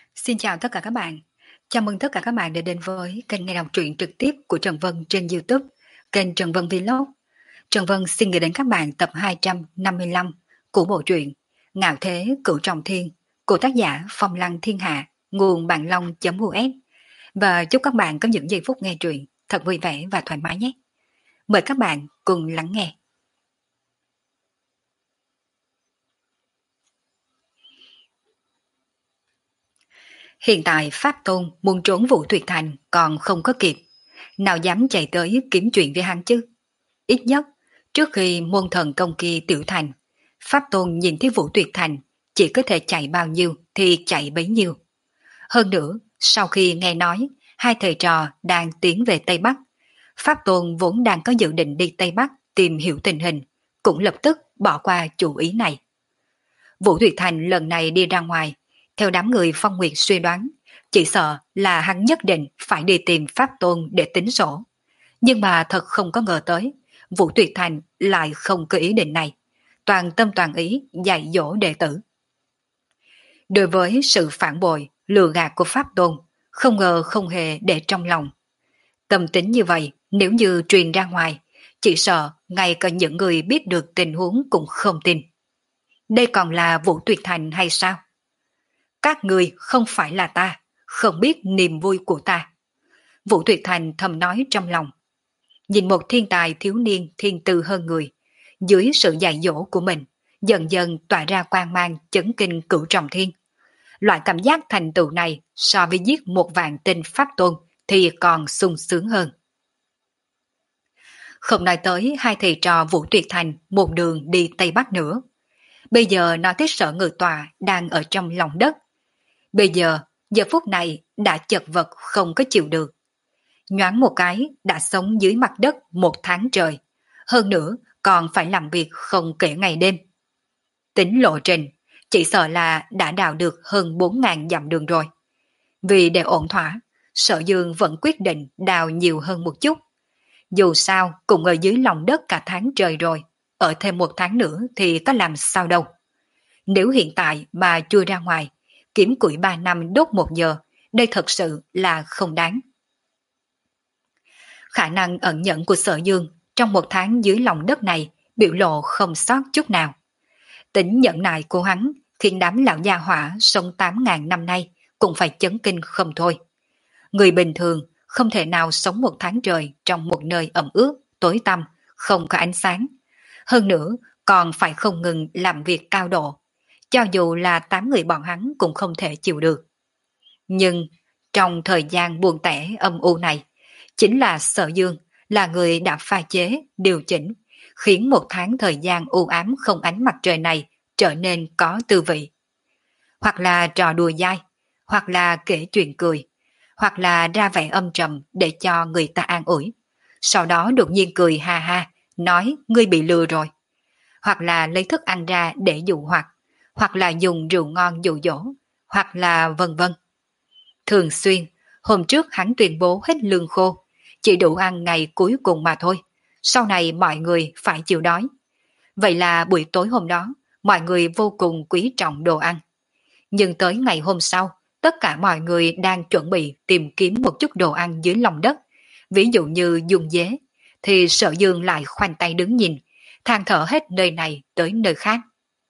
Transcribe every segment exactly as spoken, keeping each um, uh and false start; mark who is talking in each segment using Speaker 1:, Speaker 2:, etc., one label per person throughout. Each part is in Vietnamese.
Speaker 1: Xin chào tất cả các bạn. Chào mừng tất cả các bạn đã đến với kênh nghe đọc truyện trực tiếp của Trần Vân trên YouTube, kênh Trần Vân Vlog. Trần Vân xin gửi đến các bạn tập hai trăm năm mươi lăm của bộ truyện Ngạo Thế Cửu Trọng Thiên của tác giả Phong Lăng Thiên Hạ, nguồn bạn long.us. Và chúc các bạn có những giây phút nghe truyện thật vui vẻ và thoải mái nhé. Mời các bạn cùng lắng nghe. Hiện tại Pháp Tôn muốn trốn Vũ Tuyệt Thành còn không có kịp. Nào dám chạy tới kiếm chuyện với hắn chứ? Ít nhất, trước khi môn thần công kia tiểu thành, Pháp Tôn nhìn thấy Vũ Tuyệt Thành chỉ có thể chạy bao nhiêu thì chạy bấy nhiêu. Hơn nữa, sau khi nghe nói hai thầy trò đang tiến về Tây Bắc, Pháp Tôn vốn đang có dự định đi Tây Bắc tìm hiểu tình hình, cũng lập tức bỏ qua chủ ý này. Vũ Tuyệt Thành lần này đi ra ngoài, theo đám người Phong Nguyệt suy đoán, chỉ sợ là hắn nhất định phải đi tìm Pháp Tôn để tính sổ. Nhưng mà thật không có ngờ tới, Vũ Tuyệt Thành lại không có ý định này, toàn tâm toàn ý dạy dỗ đệ tử. Đối với sự phản bội, lừa gạt của Pháp Tôn, không ngờ không hề để trong lòng. Tâm tính như vậy, nếu như truyền ra ngoài, chỉ sợ ngay cả những người biết được tình huống cũng không tin. Đây còn là Vũ Tuyệt Thành hay sao? Các người không phải là ta, không biết niềm vui của ta. Vũ Tuyệt Thành thầm nói trong lòng. Nhìn một thiên tài thiếu niên thiên tư hơn người, dưới sự dạy dỗ của mình, dần dần tỏa ra quang mang chấn kinh cửu trọng thiên. Loại cảm giác thành tựu này so với giết một vạn tinh Pháp Tôn thì còn sung sướng hơn. Không nói tới hai thầy trò Vũ Tuyệt Thành một đường đi Tây Bắc nữa. Bây giờ nói tới Sở Ngự Tọa đang ở trong lòng đất. Bây giờ, giờ phút này đã chật vật không có chịu được. Nhoáng một cái đã sống dưới mặt đất một tháng trời. Hơn nữa còn phải làm việc không kể ngày đêm. Tính lộ trình, chỉ sợ là đã đào được hơn bốn nghìn dặm đường rồi. Vì để ổn thỏa, Sở Dương vẫn quyết định đào nhiều hơn một chút. Dù sao cũng ở dưới lòng đất cả tháng trời rồi, ở thêm một tháng nữa thì có làm sao đâu. Nếu hiện tại mà chui ra ngoài, kiếm củi ba năm đốt một giờ, đây thật sự là không đáng. Khả năng ẩn nhẫn của Sở Dương trong một tháng dưới lòng đất này biểu lộ không sót chút nào. Tính nhẫn nại của hắn khiến đám lão gia hỏa sống tám ngàn năm nay cũng phải chấn kinh không thôi. Người bình thường không thể nào sống một tháng trời trong một nơi ẩm ướt, tối tăm, không có ánh sáng. Hơn nữa còn phải không ngừng làm việc cao độ. Cho dù là tám người bọn hắn cũng không thể chịu được. Nhưng trong thời gian buồn tẻ âm u này, chính là Sở Dương là người đã pha chế, điều chỉnh, khiến một tháng thời gian u ám không ánh mặt trời này trở nên có tư vị. Hoặc là trò đùa dai, hoặc là kể chuyện cười, hoặc là ra vẻ âm trầm để cho người ta an ủi. Sau đó đột nhiên cười ha ha, nói ngươi bị lừa rồi. Hoặc là lấy thức ăn ra để dụ hoặc, hoặc là dùng rượu ngon dụ dỗ, hoặc là vân vân. Thường xuyên, hôm trước hắn tuyên bố hết lương khô, chỉ đủ ăn ngày cuối cùng mà thôi, sau này mọi người phải chịu đói. Vậy là buổi tối hôm đó, mọi người vô cùng quý trọng đồ ăn. Nhưng tới ngày hôm sau, tất cả mọi người đang chuẩn bị tìm kiếm một chút đồ ăn dưới lòng đất, ví dụ như dùng dế, thì Sở Dương lại khoanh tay đứng nhìn, than thở hết nơi này tới nơi khác.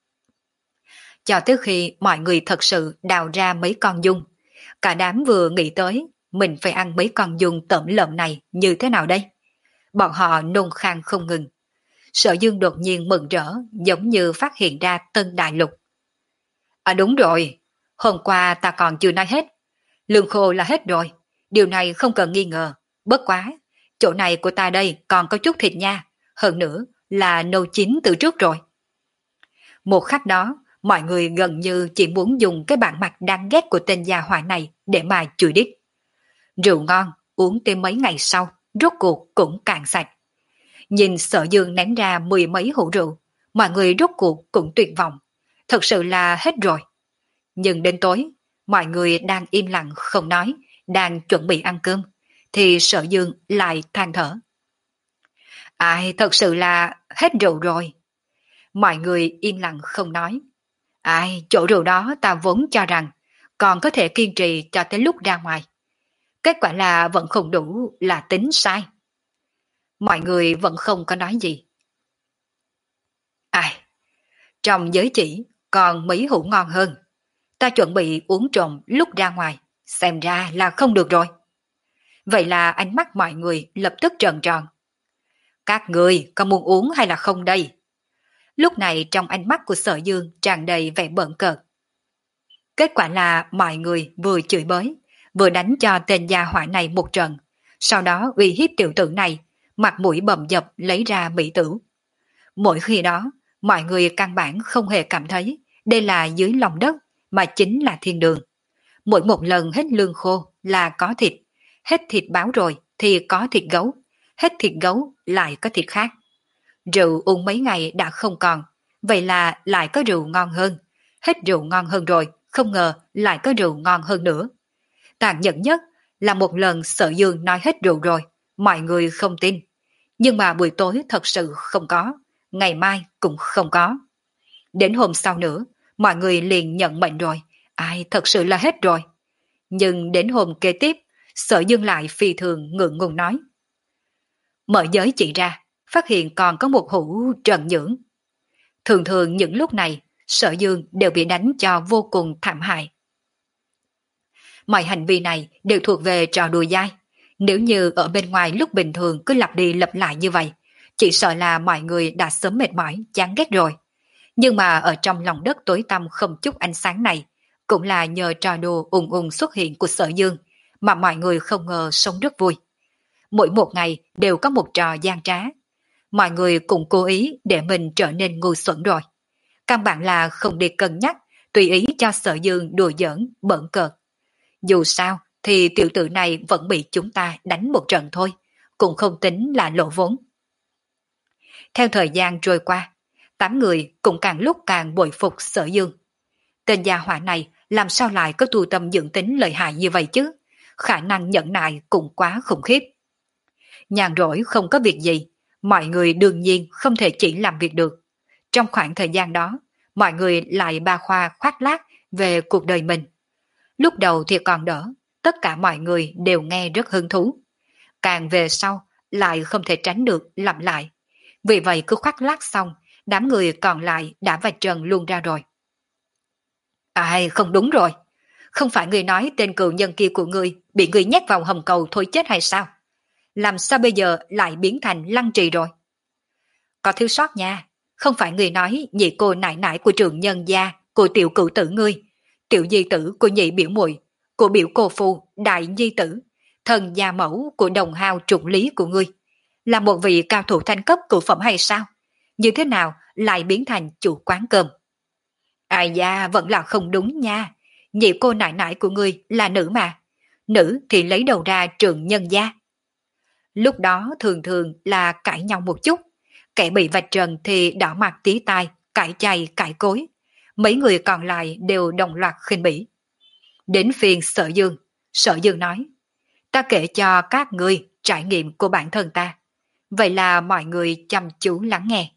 Speaker 1: Cho tới khi mọi người thật sự đào ra mấy con dung, cả đám vừa nghĩ tới mình phải ăn mấy con dung tẩm lợm này như thế nào đây? Bọn họ nôn khan không ngừng. Sở Dương đột nhiên mừng rỡ, giống như phát hiện ra tân đại lục. À đúng rồi, hôm qua ta còn chưa nói hết. Lương khô là hết rồi, điều này không cần nghi ngờ. Bất quá, chỗ này của ta đây còn có chút thịt nha, hơn nữa là nấu chín từ trước rồi. Một khắc đó, mọi người gần như chỉ muốn dùng cái bản mặt đáng ghét của tên gia hỏa này để mà chửi đít. Rượu ngon, uống tới mấy ngày sau, rốt cuộc cũng cạn sạch. Nhìn Sở Dương ném ra mười mấy hũ rượu, mọi người rốt cuộc cũng tuyệt vọng. Thật sự là hết rồi. Nhưng đến tối, mọi người đang im lặng không nói, đang chuẩn bị ăn cơm, thì Sở Dương lại than thở. Ai, thật sự là hết rượu rồi. Mọi người im lặng không nói. Ai, chỗ rượu đó ta vốn cho rằng còn có thể kiên trì cho tới lúc ra ngoài. Kết quả là vẫn không đủ là tính sai. Mọi người vẫn không có nói gì. Ai, trong giới chỉ còn mỹ hữu ngon hơn. Ta chuẩn bị uống trộm lúc ra ngoài, xem ra là không được rồi. Vậy là ánh mắt mọi người lập tức trợn tròn. Các người có muốn uống hay là không đây? Lúc này trong ánh mắt của Sở Dương tràn đầy vẻ bợn cợt. Kết quả là mọi người vừa chửi bới, vừa đánh cho tên gia hỏa này một trận, sau đó uy hiếp tiểu tử này, mặt mũi bầm dập lấy ra mỹ tử. Mỗi khi đó, mọi người căn bản không hề cảm thấy đây là dưới lòng đất, mà chính là thiên đường. Mỗi một lần hết lương khô là có thịt, hết thịt báo rồi thì có thịt gấu, hết thịt gấu lại có thịt khác. Rượu uống mấy ngày đã không còn, vậy là lại có rượu ngon hơn, hết rượu ngon hơn rồi, không ngờ lại có rượu ngon hơn nữa. Tàn nhẫn nhất là một lần Sở Dương nói hết rượu rồi, mọi người không tin. Nhưng mà buổi tối thật sự không có, ngày mai cũng không có. Đến hôm sau nữa, mọi người liền nhận mệnh rồi, ai thật sự là hết rồi. Nhưng đến hôm kế tiếp, Sở Dương lại phi thường ngượng ngùng nói. Mở giới chỉ ra, phát hiện còn có một hũ trần nhưỡng. Thường thường những lúc này, Sở Dương đều bị đánh cho vô cùng thảm hại. Mọi hành vi này đều thuộc về trò đùa dai. Nếu như ở bên ngoài lúc bình thường cứ lặp đi lặp lại như vậy, chỉ sợ là mọi người đã sớm mệt mỏi, chán ghét rồi. Nhưng mà ở trong lòng đất tối tăm không chút ánh sáng này, cũng là nhờ trò đùa ùng ùng xuất hiện của Sở Dương, mà mọi người không ngờ sống rất vui. Mỗi một ngày đều có một trò gian trá. Mọi người cũng cố ý để mình trở nên ngu xuẩn rồi. Căn bản là không đi cân nhắc, tùy ý cho Sở Dương đùa giỡn, bỡn cợt. Dù sao thì tiểu tử này vẫn bị chúng ta đánh một trận thôi, cũng không tính là lỗ vốn. Theo thời gian trôi qua, tám người cũng càng lúc càng bội phục Sở Dương. Tên gia hỏa này làm sao lại có tu tâm dưỡng tính lợi hại như vậy chứ? Khả năng nhẫn nại cũng quá khủng khiếp. Nhàn rỗi không có việc gì, mọi người đương nhiên không thể chỉ làm việc được. Trong khoảng thời gian đó, mọi người lại ba khoa khoác lác về cuộc đời mình. Lúc đầu thì còn đỡ, tất cả mọi người đều nghe rất hứng thú. Càng về sau, lại không thể tránh được lặp lại. Vì vậy cứ khoác lác xong, đám người còn lại đã vạch trần luôn ra rồi. Ai không đúng rồi, không phải người nói tên cựu nhân kia của người bị người nhét vào hầm cầu thôi chết hay sao? Làm sao bây giờ lại biến thành lăng trì rồi? Có thiếu sót nha, không phải người nói nhị cô nại nại của trường nhân gia, của tiểu cựu tử ngươi, tiểu di tử của nhị biểu muội, của biểu cô phu, đại di tử, thần gia mẫu của đồng hao trụng lý của ngươi, là một vị cao thủ thanh cấp cửu phẩm hay sao? Như thế nào lại biến thành chủ quán cơm? Ai da, vẫn là không đúng nha. Nhị cô nại nại của ngươi là nữ mà. Nữ thì lấy đầu ra trường nhân gia. Lúc đó thường thường là cãi nhau một chút. Kẻ bị vạch trần thì đỏ mặt tí tai, cãi chay, cãi cối. Mấy người còn lại đều đồng loạt khinh bỉ. Đến phiên Sở Dương, Sở Dương nói, ta kể cho các ngươi trải nghiệm của bản thân ta. Vậy là mọi người chăm chú lắng nghe.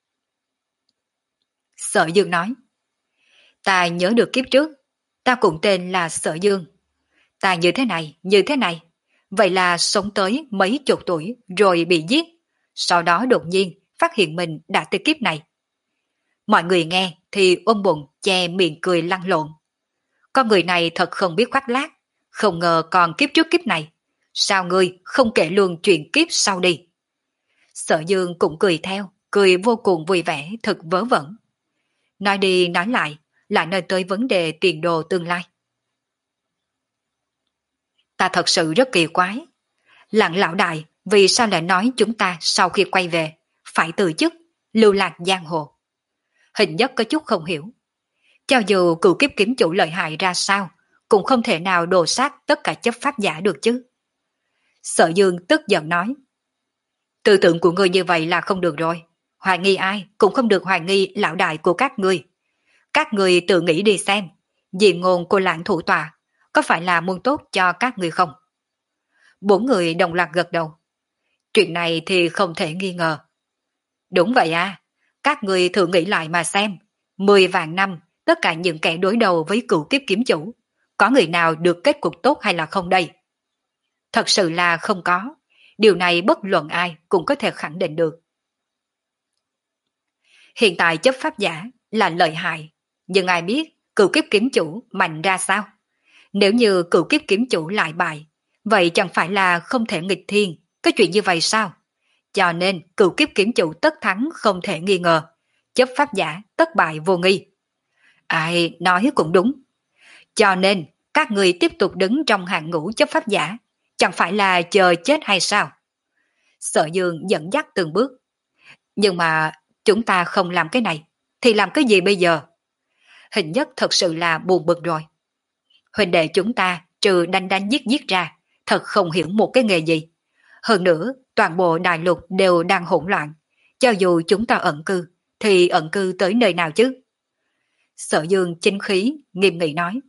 Speaker 1: Sở Dương nói, ta nhớ được kiếp trước, ta cũng tên là Sở Dương. Ta như thế này, như thế này. Vậy là sống tới mấy chục tuổi rồi bị giết. Sau đó đột nhiên phát hiện mình đã tới kiếp này. Mọi người nghe thì ôm bụng che miệng cười lăn lộn. Con người này thật không biết khoác lác, không ngờ còn kiếp trước kiếp này. Sao ngươi không kể luôn chuyện kiếp sau đi? Sở Dương cũng cười theo, cười vô cùng vui vẻ, thật vớ vẩn. Nói đi nói lại, lại nói tới vấn đề tiền đồ tương lai. Ta thật sự rất kỳ quái. Lặng lão đại, vì sao lại nói chúng ta sau khi quay về, phải từ chức, lưu lạc giang hồ? Hình nhất có chút không hiểu. Cho dù cựu kiếp kiếm chủ lợi hại ra sao, cũng không thể nào đồ sát tất cả chấp pháp giả được chứ. Sở Dương tức giận nói. Tư tưởng của ngươi như vậy là không được rồi. Hoài nghi ai cũng không được hoài nghi lão đại của các ngươi. Các ngươi tự nghĩ đi xem, dị ngôn của lãng thủ tòa có phải là muốn tốt cho các ngươi không? Bốn người đồng loạt gật đầu. Chuyện này thì không thể nghi ngờ. Đúng vậy à, các ngươi thử nghĩ lại mà xem. Mười vạn năm, tất cả những kẻ đối đầu với cựu kiếp kiếm chủ, có người nào được kết cục tốt hay là không đây? Thật sự là không có. Điều này bất luận ai cũng có thể khẳng định được. Hiện tại chấp pháp giả là lợi hại, nhưng ai biết cửu kiếp kiếm chủ mạnh ra sao? Nếu như cửu kiếp kiếm chủ lại bại, vậy chẳng phải là không thể nghịch thiên, cái chuyện như vậy sao? Cho nên cửu kiếp kiếm chủ tất thắng không thể nghi ngờ, chấp pháp giả tất bại vô nghi. Ai nói cũng đúng. Cho nên các người tiếp tục đứng trong hàng ngũ chấp pháp giả, chẳng phải là chờ chết hay sao? Sở Dương dẫn dắt từng bước. Nhưng mà chúng ta không làm cái này, thì làm cái gì bây giờ? Hình nhất thật sự là buồn bực rồi. Huynh đệ chúng ta trừ đánh đánh giết giết ra, thật không hiểu một cái nghề gì. Hơn nữa, toàn bộ đại lục đều đang hỗn loạn. Cho dù chúng ta ẩn cư, thì ẩn cư tới nơi nào chứ? Sở Dương chính khí, nghiêm nghị nói.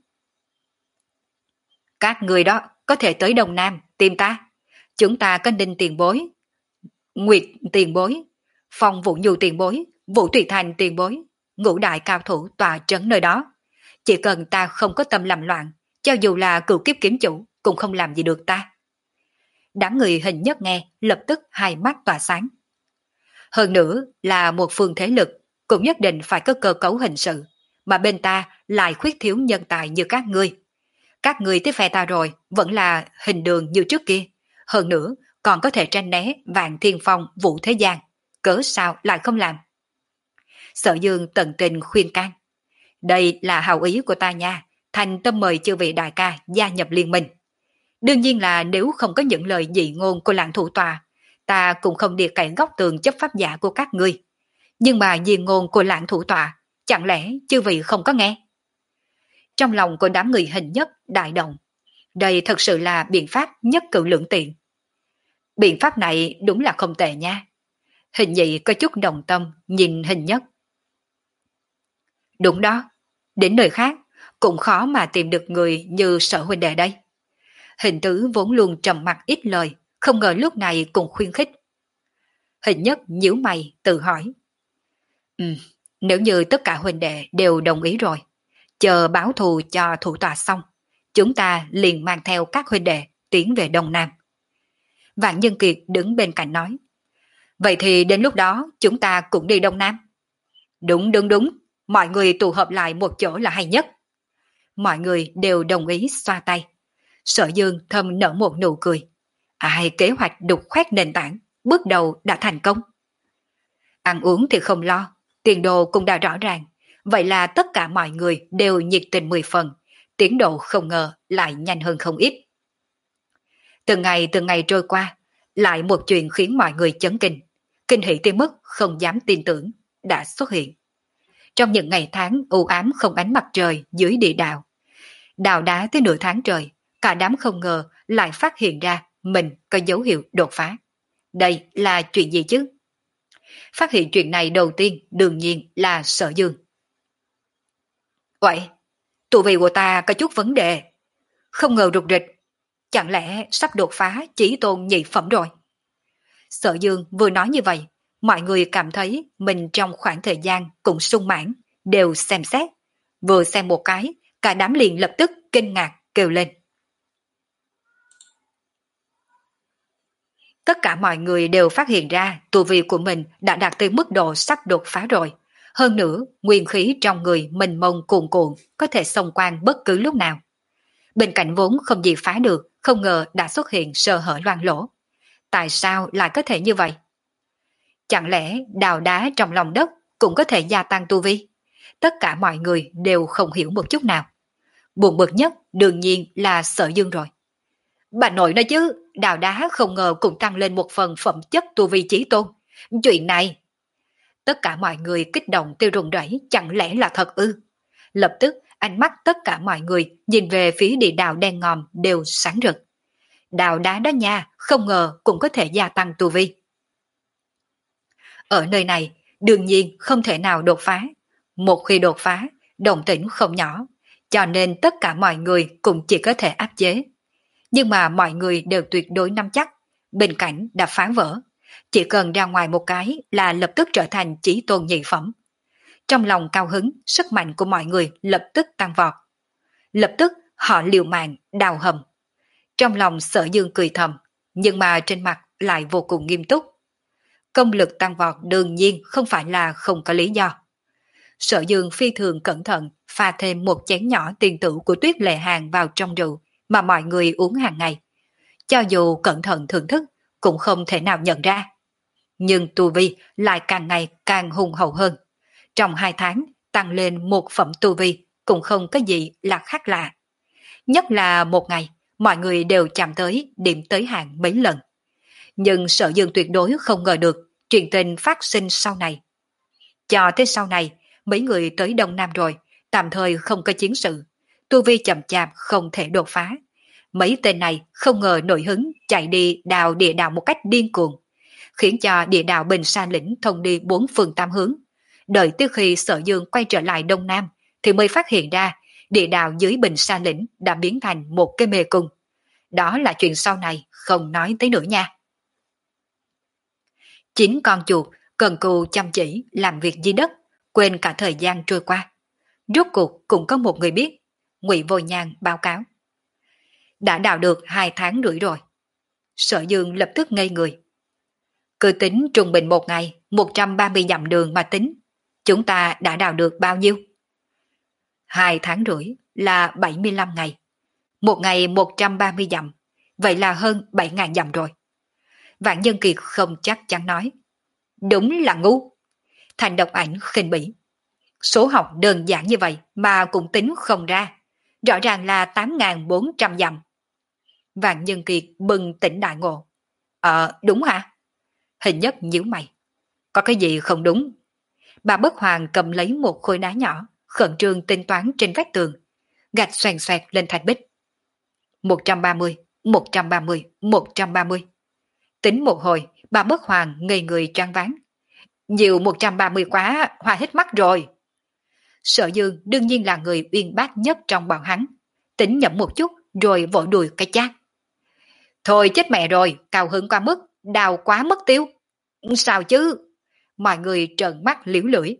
Speaker 1: Các người đó có thể tới Đông Nam tìm ta. Chúng ta có Ninh tiền bối, Nguyệt tiền bối, Phong Vũ Nhu tiền bối, Vũ Tùy Thành tiền bối, ngũ đại cao thủ tòa trấn nơi đó. Chỉ cần ta không có tâm làm loạn, cho dù là cửu kiếp kiếm chủ cũng không làm gì được ta. Đám người Hình Nhất nghe lập tức hai mắt tỏa sáng. Hơn nữa là một phương thế lực, cũng nhất định phải có cơ cấu hình sự, mà bên ta lại khuyết thiếu nhân tài như các ngươi. Các ngươi tiếp phe ta rồi, vẫn là hình đường như trước kia. Hơn nữa, còn có thể tranh né Vạn Thiên Phong Vũ Thế Giang. Cớ sao lại không làm? Sở Dương tận tình khuyên can. Đây là hào ý của ta nha, thành tâm mời chư vị đại ca gia nhập liên minh. Đương nhiên là nếu không có những lời dị ngôn của Lãng Thủ Tòa, ta cũng không đi cậy góc tường chấp pháp giả của các ngươi. Nhưng mà dị ngôn của Lãng Thủ Tòa, chẳng lẽ chư vị không có nghe? Trong lòng của đám người Hình Nhất đại động. Đây thật sự là biện pháp nhất cử lưỡng tiện. Biện pháp này đúng là không tệ nha. Hình Nhị có chút đồng tâm nhìn Hình Nhất. Đúng đó, đến nơi khác cũng khó mà tìm được người như Sở huynh đệ đây. Hình Tứ vốn luôn trầm mặc ít lời, không ngờ lúc này cũng khuyên khích. Hình Nhất nhíu mày tự hỏi. Ừ, nếu như tất cả huynh đệ đều đồng ý rồi, chờ báo thù cho thủ tòa xong, chúng ta liền mang theo các huynh đệ tiến về Đông Nam. Vạn Nhân Kiệt đứng bên cạnh nói. Vậy thì đến lúc đó chúng ta cũng đi Đông Nam. Đúng đúng đúng, mọi người tụ hợp lại một chỗ là hay nhất. Mọi người đều đồng ý xoa tay. Sở Dương thầm nở một nụ cười. Ai kế hoạch đục khoét nền tảng, bước đầu đã thành công. Ăn uống thì không lo, tiền đồ cũng đã rõ ràng. Vậy là tất cả mọi người đều nhiệt tình mười phần, tiến độ không ngờ lại nhanh hơn không ít. Từng ngày từng ngày trôi qua, lại một chuyện khiến mọi người chấn kinh, kinh hỉ tới mức không dám tin tưởng, đã xuất hiện. Trong những ngày tháng u ám không ánh mặt trời dưới địa đạo, đào đá tới nửa tháng trời, cả đám không ngờ lại phát hiện ra mình có dấu hiệu đột phá. Đây là chuyện gì chứ? Phát hiện chuyện này đầu tiên đương nhiên là Sở Dương. Vậy, tụ vị của ta có chút vấn đề. Không ngờ rụt rịch, chẳng lẽ sắp đột phá chỉ tôn nhị phẩm rồi? Sở Dương vừa nói như vậy, mọi người cảm thấy mình trong khoảng thời gian cũng sung mãn, đều xem xét. Vừa xem một cái, cả đám liền lập tức kinh ngạc kêu lên. Tất cả mọi người đều phát hiện ra tu vi của mình đã đạt tới mức độ sắp đột phá rồi. Hơn nữa, nguyên khí trong người mình mông cuồn cuộn, có thể xông quan bất cứ lúc nào. Bên cạnh vốn không gì phá được, không ngờ đã xuất hiện sơ hở loang lỗ. Tại sao lại có thể như vậy? Chẳng lẽ đào đá trong lòng đất cũng có thể gia tăng tu vi? Tất cả mọi người đều không hiểu một chút nào. Buồn bực nhất đương nhiên là Sở Dương rồi. Bà nội nói chứ, đào đá không ngờ cũng tăng lên một phần phẩm chất tu vi chí tôn. Chuyện này... Tất cả mọi người kích động tiêu run rẩy, chẳng lẽ là thật ư? Lập tức ánh mắt tất cả mọi người nhìn về phía địa đạo đen ngòm đều sáng rực. Đào đá đó nha, không ngờ cũng có thể gia tăng tu vi. Ở nơi này, đương nhiên không thể nào đột phá. Một khi đột phá, động tĩnh không nhỏ, cho nên tất cả mọi người cũng chỉ có thể áp chế. Nhưng mà mọi người đều tuyệt đối nắm chắc, bình cảnh đã phá vỡ. Chỉ cần ra ngoài một cái là lập tức trở thành chí tôn nhị phẩm. Trong lòng cao hứng, sức mạnh của mọi người lập tức tăng vọt. Lập tức Họ liều mạng, đào hầm. Trong lòng Sở Dương cười thầm, nhưng mà trên mặt lại vô cùng nghiêm túc. Công lực tăng vọt đương nhiên không phải là không có lý do. Sở Dương phi thường cẩn thận pha thêm một chén nhỏ tiền tử của Tuyết Lệ Hàng vào trong rượu mà mọi người uống hàng ngày. Cho dù cẩn thận thưởng thức cũng không thể nào nhận ra. Nhưng tu vi lại càng ngày càng hùng hậu hơn. Trong hai tháng tăng lên một phẩm tu vi cũng không có gì là khác lạ. Nhất là một ngày mọi người đều chạm tới điểm tới hạn mấy lần. Nhưng Sở Dương tuyệt đối không ngờ được chuyện tình phát sinh sau này. Cho tới sau này, mấy người tới Đông Nam rồi, tạm thời không có chiến sự. Tu vi chậm chạp không thể đột phá. Mấy tên này không ngờ nổi hứng chạy đi đào địa đạo một cách điên cuồng, khiến cho địa đạo Bình Sa Lĩnh thông đi bốn phương tám hướng. Đợi tới khi Sở Dương quay trở lại Đông Nam, thì mới phát hiện ra địa đạo dưới Bình Sa Lĩnh đã biến thành một cái mê cung. Đó là chuyện sau này không nói tới nữa nha. Chín con chuột cần cù chăm chỉ làm việc dưới đất, quên cả thời gian trôi qua. Rốt cuộc cũng có một người biết. Ngụy Vô Nhan báo cáo. Đã đào được hai tháng rưỡi rồi. Sở Dương lập tức ngây người. Cứ tính trung bình một ngày, một trăm ba mươi dặm đường mà tính. Chúng ta đã đào được bao nhiêu? Hai tháng rưỡi là bảy mươi lăm ngày. Một ngày một trăm ba mươi dặm, vậy là hơn bảy ngàn dặm rồi. Vạn Nhân Kiệt không chắc chắn nói. Đúng là ngu. Thành Độc Ảnh khinh bỉ. Số học đơn giản như vậy mà cũng tính không ra. Rõ ràng là tám nghìn bốn trăm dặm. Vạn Nhân Kiệt bừng tỉnh đại ngộ. Ờ, đúng hả? Hình Nhất nhíu mày. Có cái gì không đúng? Bà Bất Hoàng cầm lấy một khối đá nhỏ, khẩn trương tính toán trên vách tường, gạch xoèn xoẹt lên thạch bích. một trăm ba mươi, một trăm ba mươi, một trăm ba mươi. Tính một hồi, bà Bất Hoàng ngây người choáng váng. Nhiều một trăm ba mươi quá, hoa hết mắt rồi. Sở Dương đương nhiên là người uyên bác nhất trong bọn hắn. Tính nhẩm một chút rồi vội đùi cái chát. Thôi chết mẹ rồi, cao hứng quá mức, đào quá mất tiêu. Sao chứ? Mọi người trợn mắt liễu lưỡi.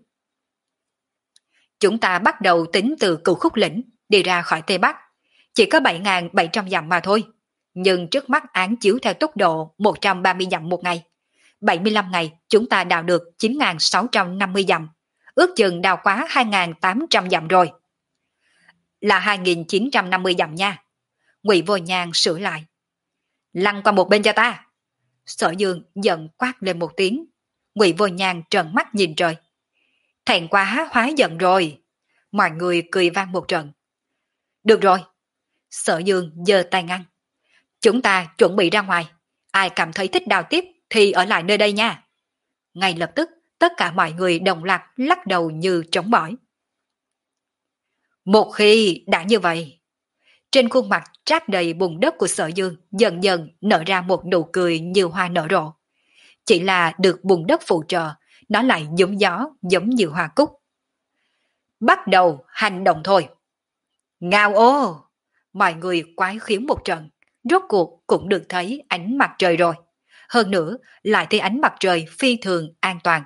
Speaker 1: Chúng ta bắt đầu tính từ Cửu Khúc Lĩnh, đi ra khỏi Tây Bắc. Chỉ có bảy nghìn bảy trăm dặm mà thôi. Nhưng trước mắt án chiếu theo tốc độ một trăm ba mươi dặm một ngày. bảy mươi lăm ngày chúng ta đào được chín nghìn sáu trăm năm mươi dặm. Ước chừng đào quá hai nghìn tám trăm dặm rồi. Là hai nghìn chín trăm năm mươi dặm nha. Ngụy Vô Nhan sửa lại. Lăn qua một bên cho ta. Sở Dương giận quát lên một tiếng. Ngụy Vô Nhan trợn mắt nhìn trời. Thẹn quá hóa giận rồi. Mọi người cười vang một trận. Được rồi. Sở Dương giơ tay ngăn. Chúng ta chuẩn bị ra ngoài. Ai cảm thấy thích đào tiếp thì ở lại nơi đây nha. Ngay lập tức tất cả mọi người đồng loạt lắc đầu như trống bỏi. Một khi đã như vậy, trên khuôn mặt trát đầy bùn đất của Sở Dương dần dần nở ra một nụ cười như hoa nở rộ. Chỉ là được bùn đất phụ trợ, nó lại giống gió giống như hoa cúc. Bắt đầu hành động thôi. Ngao ô! Mọi người quái khiếu một trận, rốt cuộc cũng được thấy ánh mặt trời rồi. Hơn nữa lại thấy ánh mặt trời phi thường an toàn.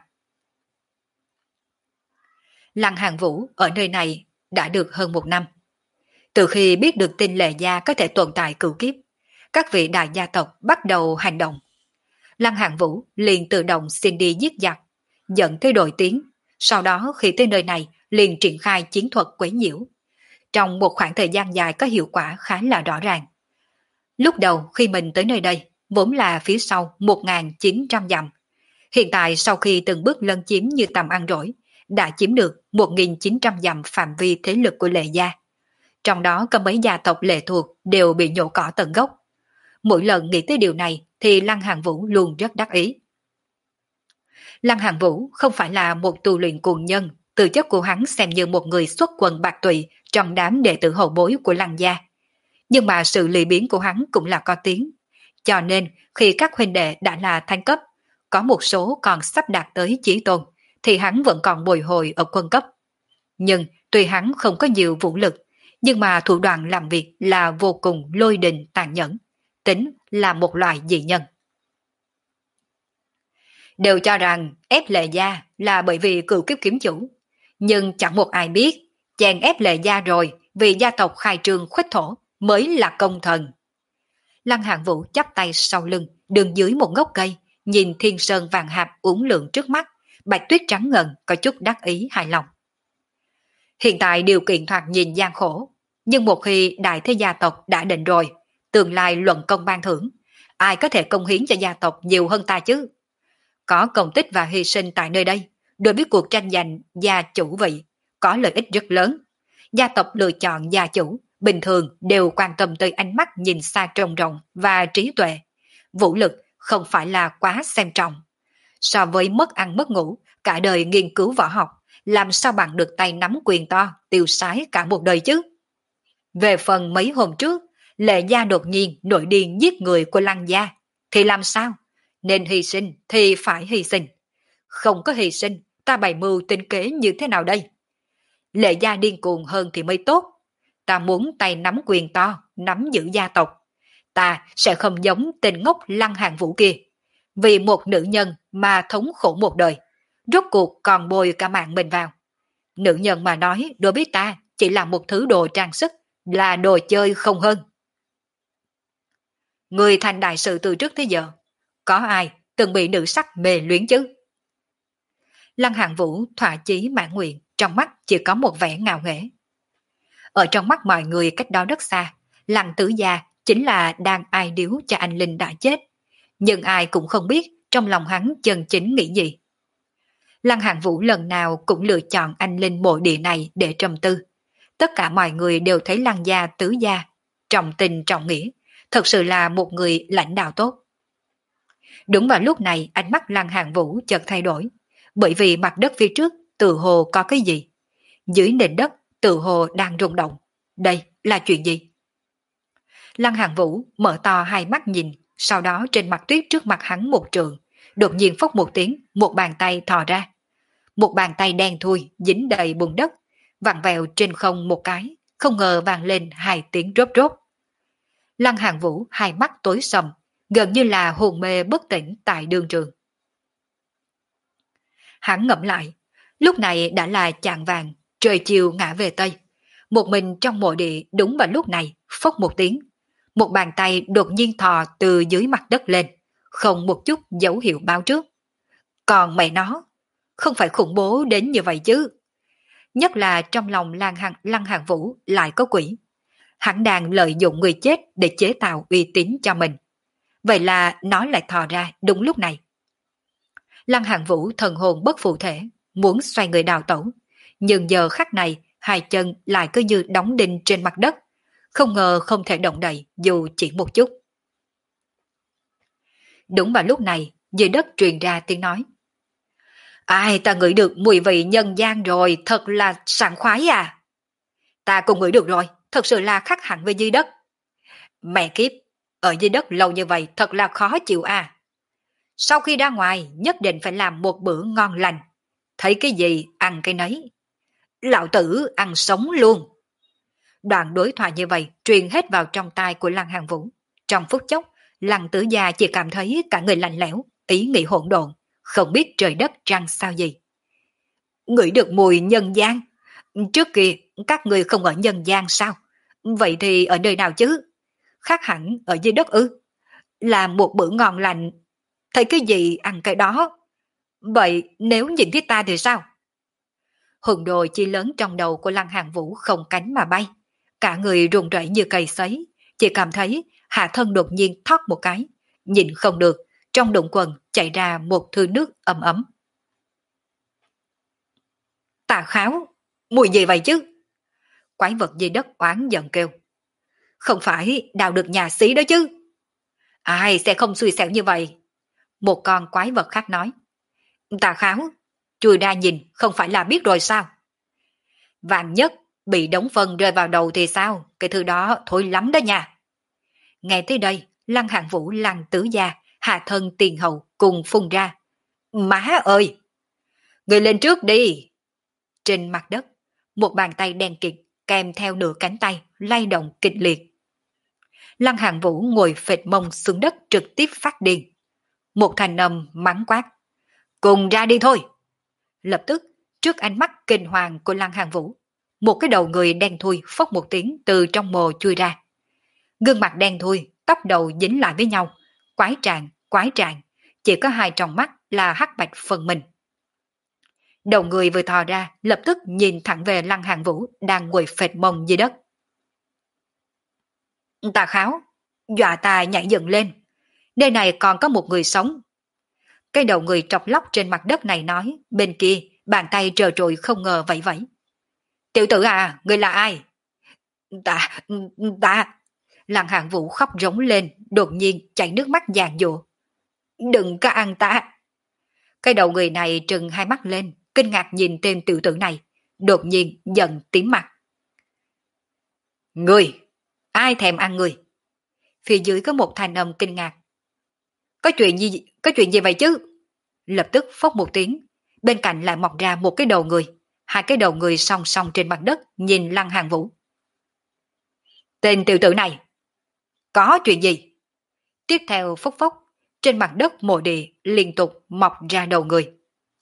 Speaker 1: Lăng Hàng Vũ ở nơi này đã được hơn một năm. Từ khi biết được tin Lệ Gia có thể tồn tại cửu kiếp, các vị đại gia tộc bắt đầu hành động. Lăng Hàng Vũ liền tự động xin đi giết giặc, dẫn tới đội tiến. Sau đó khi tới nơi này liền triển khai chiến thuật quấy nhiễu. Trong một khoảng thời gian dài có hiệu quả khá là rõ ràng. Lúc đầu khi mình tới nơi đây, vốn là phía sau một nghìn chín trăm dặm. Hiện tại sau khi từng bước lân chiếm như tầm ăn rỗi, đã chiếm được một nghìn chín trăm dặm phạm vi thế lực của Lệ Gia. Trong đó có mấy gia tộc lệ thuộc đều bị nhổ cỏ tận gốc. Mỗi lần nghĩ tới điều này thì Lăng Hàng Vũ luôn rất đắc ý. Lăng Hàng Vũ không phải là một tu luyện cuồng nhân, tư chất của hắn xem như một người xuất quần bạc tụy trong đám đệ tử hậu bối của Lăng Gia. Nhưng mà sự lười biếng của hắn cũng là có tiếng. Cho nên khi các huynh đệ đã là thánh cấp, có một số còn sắp đạt tới chí tôn, thì hắn vẫn còn bồi hồi ở quân cấp. Nhưng tuy hắn không có nhiều vũ lực, nhưng mà thủ đoạn làm việc là vô cùng lôi đình tàn nhẫn, tính là một loại dị nhân. Đều cho rằng ép Lệ Gia là bởi vì cửu kiếp kiếm chủ, nhưng chẳng một ai biết chèn ép Lệ Gia rồi vì gia tộc khai trương khuếch thổ mới là công thần. Lăng Hàn Vũ chắp tay sau lưng, đường dưới một gốc cây, nhìn thiên sơn vàng hạp uốn lượn trước mắt, bạch tuyết trắng ngần có chút đắc ý hài lòng. Hiện tại điều kiện thoạt nhìn gian khổ, nhưng một khi đại thế gia tộc đã định rồi, tương lai luận công ban thưởng, ai có thể công hiến cho gia tộc nhiều hơn ta chứ? Có công tích và hy sinh tại nơi đây, đối với cuộc tranh giành gia chủ vị, có lợi ích rất lớn. Gia tộc lựa chọn gia chủ, bình thường đều quan tâm tới ánh mắt nhìn xa trông rộng và trí tuệ. Vũ lực không phải là quá xem trọng. So với mất ăn mất ngủ, cả đời nghiên cứu võ học, làm sao bằng được tay nắm quyền to, tiêu sái cả một đời chứ? Về phần mấy hôm trước, Lệ gia đột nhiên nổi điên giết người của Lăng gia, thì làm sao? Nên hy sinh thì phải hy sinh. Không có hy sinh, ta bày mưu tính kế như thế nào đây? Lệ gia điên cuồng hơn thì mới tốt. Ta muốn tay nắm quyền to, nắm giữ gia tộc. Ta sẽ không giống tên ngốc Lăng Hàn Vũ kia. Vì một nữ nhân mà thống khổ một đời, rốt cuộc còn bồi cả mạng mình vào. Nữ nhân mà nói đối với ta chỉ là một thứ đồ trang sức, là đồ chơi không hơn. Người thành đại sự từ trước tới giờ, có ai từng bị nữ sắc mê luyến chứ? Lăng Hàn Vũ thỏa chí mãn nguyện, trong mắt chỉ có một vẻ ngạo nghễ. Ở trong mắt mọi người cách đó rất xa, Lăng Tử Gia chính là đang ai điếu cho anh Linh đã chết. Nhưng ai cũng không biết trong lòng hắn chân chính nghĩ gì. Lăng Hàn Vũ lần nào cũng lựa chọn anh Linh mộ địa này để trầm tư. Tất cả mọi người đều thấy Lăng gia Tứ gia trọng tình trọng nghĩa, thật sự là một người lãnh đạo tốt. Đúng vào lúc này ánh mắt Lăng Hàn Vũ chợt thay đổi, bởi vì mặt đất phía trước tự hồ có cái gì. Dưới nền đất tự hồ đang rung động. Đây là chuyện gì? Lăng Hàn Vũ mở to hai mắt nhìn, sau đó trên mặt tuyết trước mặt hắn một trường, đột nhiên phốc một tiếng, một bàn tay thò ra. Một bàn tay đen thui dính đầy bùn đất, vặn vẹo trên không một cái, không ngờ vang lên hai tiếng rốp rốp. Lăng Hàn Vũ hai mắt tối sầm, gần như là hồn mê bất tỉnh tại đường trường. Hắn ngẫm lại, lúc này đã là chạng vàng, trời chiều ngã về Tây. Một mình trong mộ địa đúng vào lúc này, phốc một tiếng. Một bàn tay đột nhiên thò từ dưới mặt đất lên, không một chút dấu hiệu báo trước. Còn mẹ nó, không phải khủng bố đến như vậy chứ. Nhất là trong lòng Lăng Hàn, Lăng Hàn Vũ lại có quỷ. Hắn đang lợi dụng người chết để chế tạo uy tín cho mình. Vậy là nó lại thò ra đúng lúc này. Lăng Hàn Vũ thần hồn bất phụ thể, muốn xoay người đào tẩu. Nhưng giờ khắc này, hai chân lại cứ như đóng đinh trên mặt đất. Không ngờ không thể động đậy dù chỉ một chút. Đúng vào lúc này, dưới đất truyền ra tiếng nói. Ai, ta ngửi được mùi vị nhân gian rồi, thật là sảng khoái à. Ta cũng ngửi được rồi, thật sự là khác hẳn với dưới đất. Mẹ kiếp, ở dưới đất lâu như vậy thật là khó chịu à. Sau khi ra ngoài nhất định phải làm một bữa ngon lành. Thấy cái gì ăn cái nấy. Lão tử ăn sống luôn. Đoạn đối thoại như vậy truyền hết vào trong tai của Lăng Hàn Vũ. Trong phút chốc, Lăng Tử Gia chỉ cảm thấy cả người lạnh lẽo, ý nghĩ hỗn độn, không biết trời đất răng sao gì. Ngửi được mùi nhân gian. Trước kia các người không ở nhân gian sao? Vậy thì ở nơi nào chứ? Khác hẳn ở dưới đất ư? Làm một bữa ngon lành, thấy cái gì ăn cái đó. Vậy nếu nhìn thấy ta thì sao? Hùng đồ chi lớn trong đầu của Lăng Hàn Vũ không cánh mà bay. Cả người run rẩy như cây sấy, chỉ cảm thấy hạ thân đột nhiên thoát một cái. Nhìn không được, trong đụng quần chảy ra một thứ nước ấm ấm. Tà kháo, mùi gì vậy chứ? Quái vật dưới đất oán giận kêu. Không phải đào được nhà xí đó chứ? Ai sẽ không xui xẻo như vậy? Một con quái vật khác nói. Tà kháo, chui ra nhìn không phải là biết rồi sao? Vạn nhất bị đống phân rơi vào đầu thì sao? Cái thứ đó thôi lắm đó nha. Nghe tới đây, Lăng Hàn Vũ, Lăng Tứ Gia, hạ thân tiền hậu cùng phun ra. Má ơi! Người lên trước đi! Trên mặt đất, một bàn tay đen kịt kèm theo nửa cánh tay lay động kịch liệt. Lăng Hàn Vũ ngồi phệt mông xuống đất trực tiếp phát điên. Một thanh âm mắng quát. Cùng ra đi thôi! Lập tức, trước ánh mắt kinh hoàng của Lăng Hàn Vũ, một cái đầu người đen thui phốc một tiếng từ trong mồ chui ra. Gương mặt đen thui, tóc đầu dính lại với nhau, quái tràng, quái tràng, chỉ có hai tròng mắt là hắc bạch phân minh. Đầu người vừa thò ra, lập tức nhìn thẳng về Lăng Hàn Vũ đang ngồi phệt mông dưới đất. Tà Kháo, dọa ta nhảy dựng lên. Nơi này còn có một người sống. Cái đầu người trọc lóc trên mặt đất này nói, bên kia, bàn tay trờ trội không ngờ vẫy vẫy. Tiểu tử à, người là ai? Ta, ta. Lăng Hàn Vũ khóc rống lên, đột nhiên chảy nước mắt giàn giụa. Đừng có ăn ta. Cái đầu người này trừng hai mắt lên, kinh ngạc nhìn tên tiểu tử này, đột nhiên giận tím mặt. Người, ai thèm ăn người? Phía dưới có một thanh âm kinh ngạc. Có chuyện gì, có chuyện gì vậy chứ? Lập tức phốc một tiếng, bên cạnh lại mọc ra một cái đầu người, hai cái đầu người song song trên mặt đất nhìn Lăng Hàn Vũ. Tên tiểu tử này, có chuyện gì? Tiếp theo phốc phốc, trên mặt đất mộ địa liên tục mọc ra đầu người.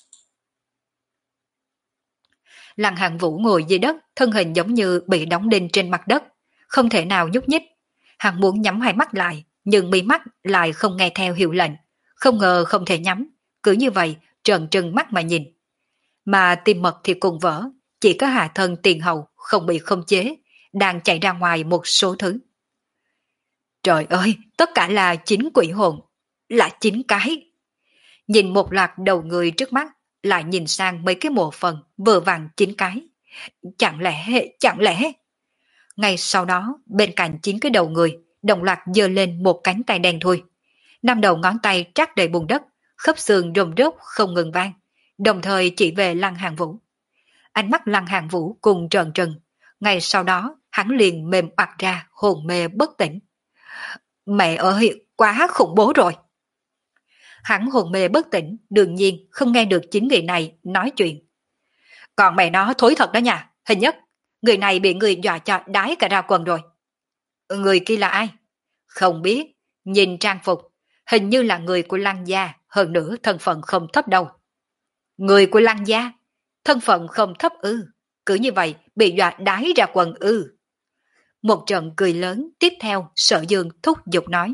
Speaker 1: Lăng Hàn Vũ ngồi dưới đất, thân hình giống như bị đóng đinh trên mặt đất, không thể nào nhúc nhích. Hắn muốn nhắm hai mắt lại, nhưng mí mắt lại không nghe theo hiệu lệnh, không ngờ không thể nhắm, cứ như vậy trợn trừng mắt mà nhìn. Mà tim mật thì cùng vỡ, chỉ có hạ thân tiền hậu không bị khống chế, đang chạy ra ngoài một số thứ. Trời ơi, tất cả là chín quỷ hồn, là chín cái. Nhìn một loạt đầu người trước mắt, lại nhìn sang mấy cái mộ phần vừa vặn chín cái. Chẳng lẽ, chẳng lẽ... Ngay sau đó, bên cạnh chín cái đầu người, đồng loạt giơ lên một cánh tay đen thui. Năm đầu ngón tay trát đầy bùn đất, khớp xương rôm rốt không ngừng vang, đồng thời chỉ về Lăng Hàn Vũ. Ánh mắt Lăng Hàn Vũ cùng trợn trừng, ngay sau đó hắn liền mềm oặt ra hồn mê bất tỉnh. Mẹ ơi, quá khủng bố rồi! Hắn hồn mê bất tỉnh, đương nhiên không nghe được chính vị này nói chuyện. Còn mẹ nó thối thật đó nha, hình nhất, người này bị người dọa cho đái cả ra quần rồi. Người kia là ai? Không biết, nhìn trang phục, hình như là người của Lăng gia, hơn nữa thân phận không thấp đâu. Người của Lăng gia, thân phận không thấp ư, cứ như vậy bị dọa đái ra quần ư. Một trận cười lớn, tiếp theo Sở Dương thúc giục nói.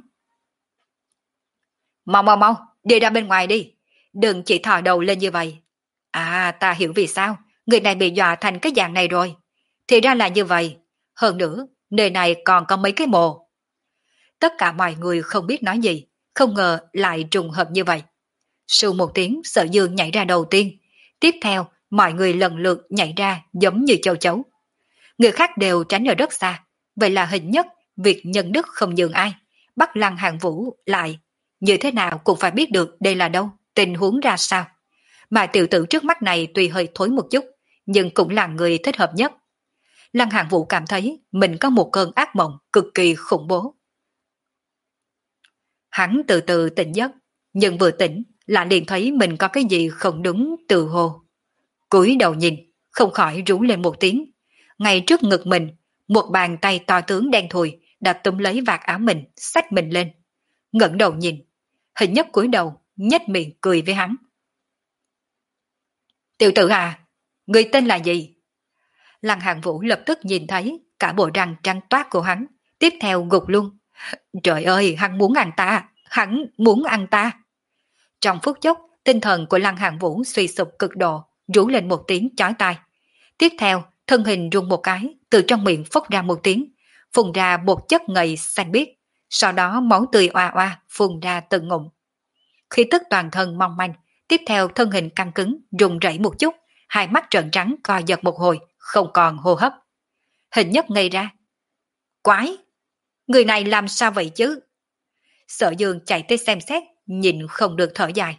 Speaker 1: Mau mau mau, đi ra bên ngoài đi, đừng chỉ thò đầu lên như vậy. À, ta hiểu vì sao, người này bị dọa thành cái dạng này rồi. Thì ra là như vậy, hơn nữa, nơi này còn có mấy cái mồ. Tất cả mọi người không biết nói gì, không ngờ lại trùng hợp như vậy. Sau một tiếng, Sở Dương nhảy ra đầu tiên, tiếp theo mọi người lần lượt nhảy ra giống như châu chấu. Người khác đều tránh ở rất xa, vậy là hình nhất việc nhân đức không nhường ai, bắt Lăng Hàn Vũ lại, như thế nào cũng phải biết được đây là đâu, tình huống ra sao. Mà tiểu tử trước mắt này tuy hơi thối một chút, nhưng cũng là người thích hợp nhất. Lăng Hàn Vũ cảm thấy mình có một cơn ác mộng cực kỳ khủng bố. Hắn từ từ tỉnh giấc, nhưng vừa tỉnh là liền thấy mình có cái gì không đúng từ hồ. Cúi đầu nhìn, không khỏi rú lên một tiếng. Ngay trước ngực mình, một bàn tay to tướng đen thùi đã túm lấy vạt áo mình, xách mình lên. Ngẩng đầu nhìn, hình nhất cúi đầu, nhếch miệng cười với hắn. Tiểu tử à, người tên là gì? Lăng Hàn Vũ lập tức nhìn thấy cả bộ răng trắng toát của hắn, tiếp theo gục luôn. Trời ơi, hắn muốn ăn ta, hắn muốn ăn ta. Trong phút chốc, tinh thần của Lăng Hàn Vũ suy sụp cực độ, rú lên một tiếng chói tai. Tiếp theo, thân hình rung một cái, từ trong miệng phốc ra một tiếng, phun ra một chất ngầy xanh biếc, sau đó máu tươi oa oa phun ra từng ngụm. Khi tức toàn thân mong manh, tiếp theo thân hình căng cứng, run rẩy một chút, hai mắt trợn trắng co giật một hồi, không còn hô hấp. Hình nhất ngây ra. Quái! Người này làm sao vậy chứ? Sở Dương chạy tới xem xét, nhìn không được thở dài.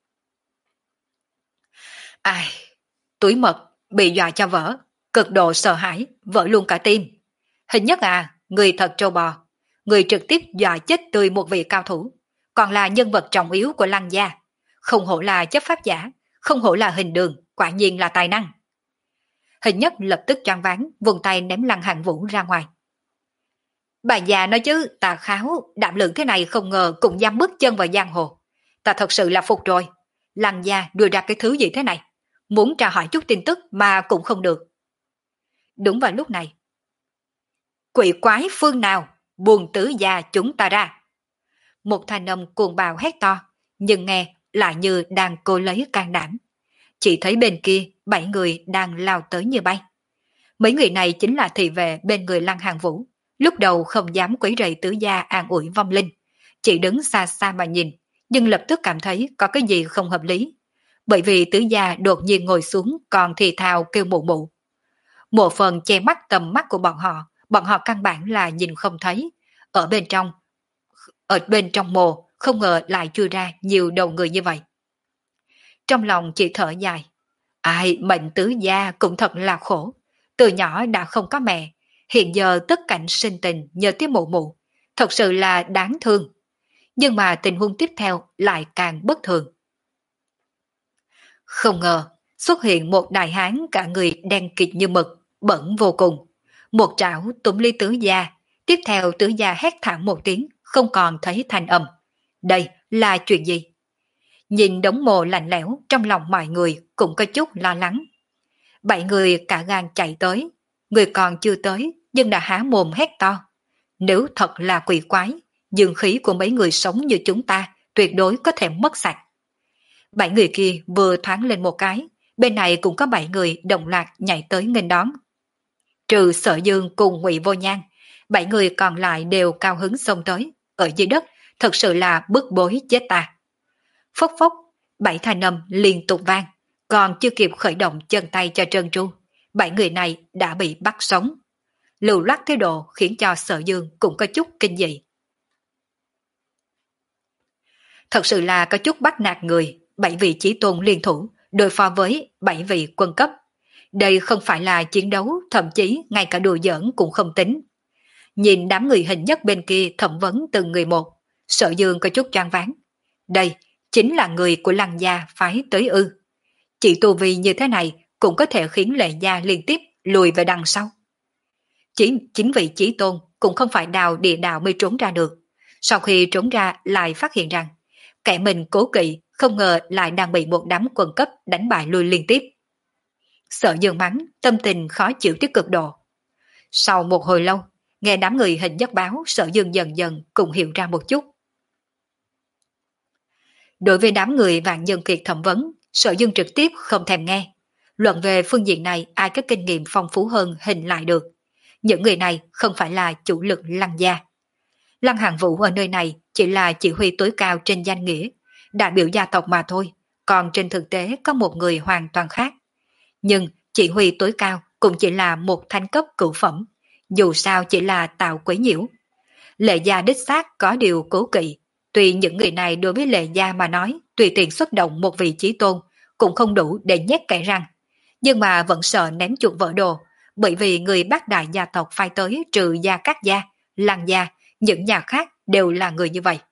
Speaker 1: Ai, túi mật, bị dọa cho vỡ, cực độ sợ hãi, vỡ luôn cả tim. Hình nhất à, người thật trâu bò, người trực tiếp dọa chết tươi một vị cao thủ, còn là nhân vật trọng yếu của Lăng gia. Không hổ là chấp pháp giả, không hổ là hình đường, quả nhiên là tài năng. Hình nhất lập tức choáng váng, vùng tay ném Lăng Hàn Vũ ra ngoài. Bà già nói chứ, Tà Kháo, đảm lượng thế này không ngờ cũng dám bước chân vào giang hồ. Ta thật sự là phục rồi. Lăng gia đưa ra cái thứ gì thế này? Muốn tra hỏi chút tin tức mà cũng không được. Đúng vào lúc này, quỷ quái phương nào, buồn tứ gia chúng ta ra. Một thanh âm cuồng bạo hét to, nhưng nghe lại như đang cố lấy can đảm. Chỉ thấy bên kia bảy người đang lao tới như bay. Mấy người này chính là thị vệ bên người Lăng Hàng Vũ, lúc đầu không dám quấy rầy tứ gia an ủi vong linh, chỉ đứng xa xa mà nhìn, nhưng lập tức cảm thấy có cái gì không hợp lý. Bởi vì tứ gia đột nhiên ngồi xuống còn thì thào kêu mụ mụ. Một phần che mắt tầm mắt của bọn họ, bọn họ căn bản là nhìn không thấy. Ở bên trong, ở bên trong mồ, không ngờ lại chui ra nhiều đầu người như vậy. Trong lòng chỉ thở dài. Ai, mệnh tứ gia cũng thật là khổ. Từ nhỏ đã không có mẹ, hiện giờ tất cảnh sinh tình nhờ tiếp mụ mụ. Thật sự là đáng thương. Nhưng mà tình huống tiếp theo lại càng bất thường. Không ngờ, xuất hiện một đại hán cả người đen kịt như mực, bẩn vô cùng. Một trảo túm ly tứ gia, tiếp theo tứ gia hét thảm một tiếng, không còn thấy thanh âm. Đây là chuyện gì? Nhìn đống mồ lạnh lẽo trong lòng mọi người cũng có chút lo lắng. Bảy người cả gan chạy tới, người còn chưa tới nhưng đã há mồm hét to. Nếu thật là quỷ quái, dương khí của mấy người sống như chúng ta tuyệt đối có thể mất sạch. Bảy người kia vừa thoáng lên một cái, bên này cũng có bảy người đồng loạt nhảy tới nghênh đón. Trừ Sở Dương cùng Ngụy Vô Nhan, bảy người còn lại đều cao hứng xông tới, ở dưới đất thật sự là bức bối chết ta. Phốc phốc, bảy thanh âm liên tục vang, còn chưa kịp khởi động chân tay cho trơn tru, bảy người này đã bị bắt sống. Lưu loát thế độ khiến cho Sở Dương cũng có chút kinh dị. Thật sự là có chút bắt nạt người, bảy vị chí tôn liên thủ đối phó với bảy vị quân cấp. Đây không phải là chiến đấu, thậm chí ngay cả đùa giỡn cũng không tính. Nhìn đám người hình nhất bên kia thẩm vấn từng người một, Sở Dương có chút choáng váng. Đây chính là người của Lăng gia phái tới ư. Chỉ tu vi như thế này cũng có thể khiến Lệ gia liên tiếp lùi về đằng sau. Chỉ, chính vị chí tôn cũng không phải đào địa đạo mới trốn ra được. Sau khi trốn ra lại phát hiện rằng kẻ mình cố kỵ không ngờ lại đang bị một đám quân cấp đánh bại lui liên tiếp. Sở Dương mắng, tâm tình khó chịu tới cực độ. Sau một hồi lâu, nghe đám người hình nhất báo, Sở Dương dần dần cũng hiểu ra một chút. Đối với đám người Vạn Nhân Kiệt thẩm vấn, Sở Dương trực tiếp không thèm nghe. Luận về phương diện này ai có kinh nghiệm phong phú hơn hình lại được. Những người này không phải là chủ lực Lăng gia. Lăng Hàng Vũ ở nơi này chỉ là chỉ huy tối cao trên danh nghĩa, đại biểu gia tộc mà thôi, còn trên thực tế có một người hoàn toàn khác. Nhưng chỉ huy tối cao cũng chỉ là một thanh cấp cửu phẩm, dù sao chỉ là tạo quấy nhiễu. Lệ gia đích xác có điều cố kỵ, tuy những người này đối với Lệ gia mà nói tùy tiện xuất động một vị chí tôn cũng không đủ để nhét kẻ răng, nhưng mà vẫn sợ ném chuột vỡ đồ, bởi vì người bác đại gia tộc phái tới trừ Gia Cát gia, Lăng gia, những nhà khác đều là người như vậy.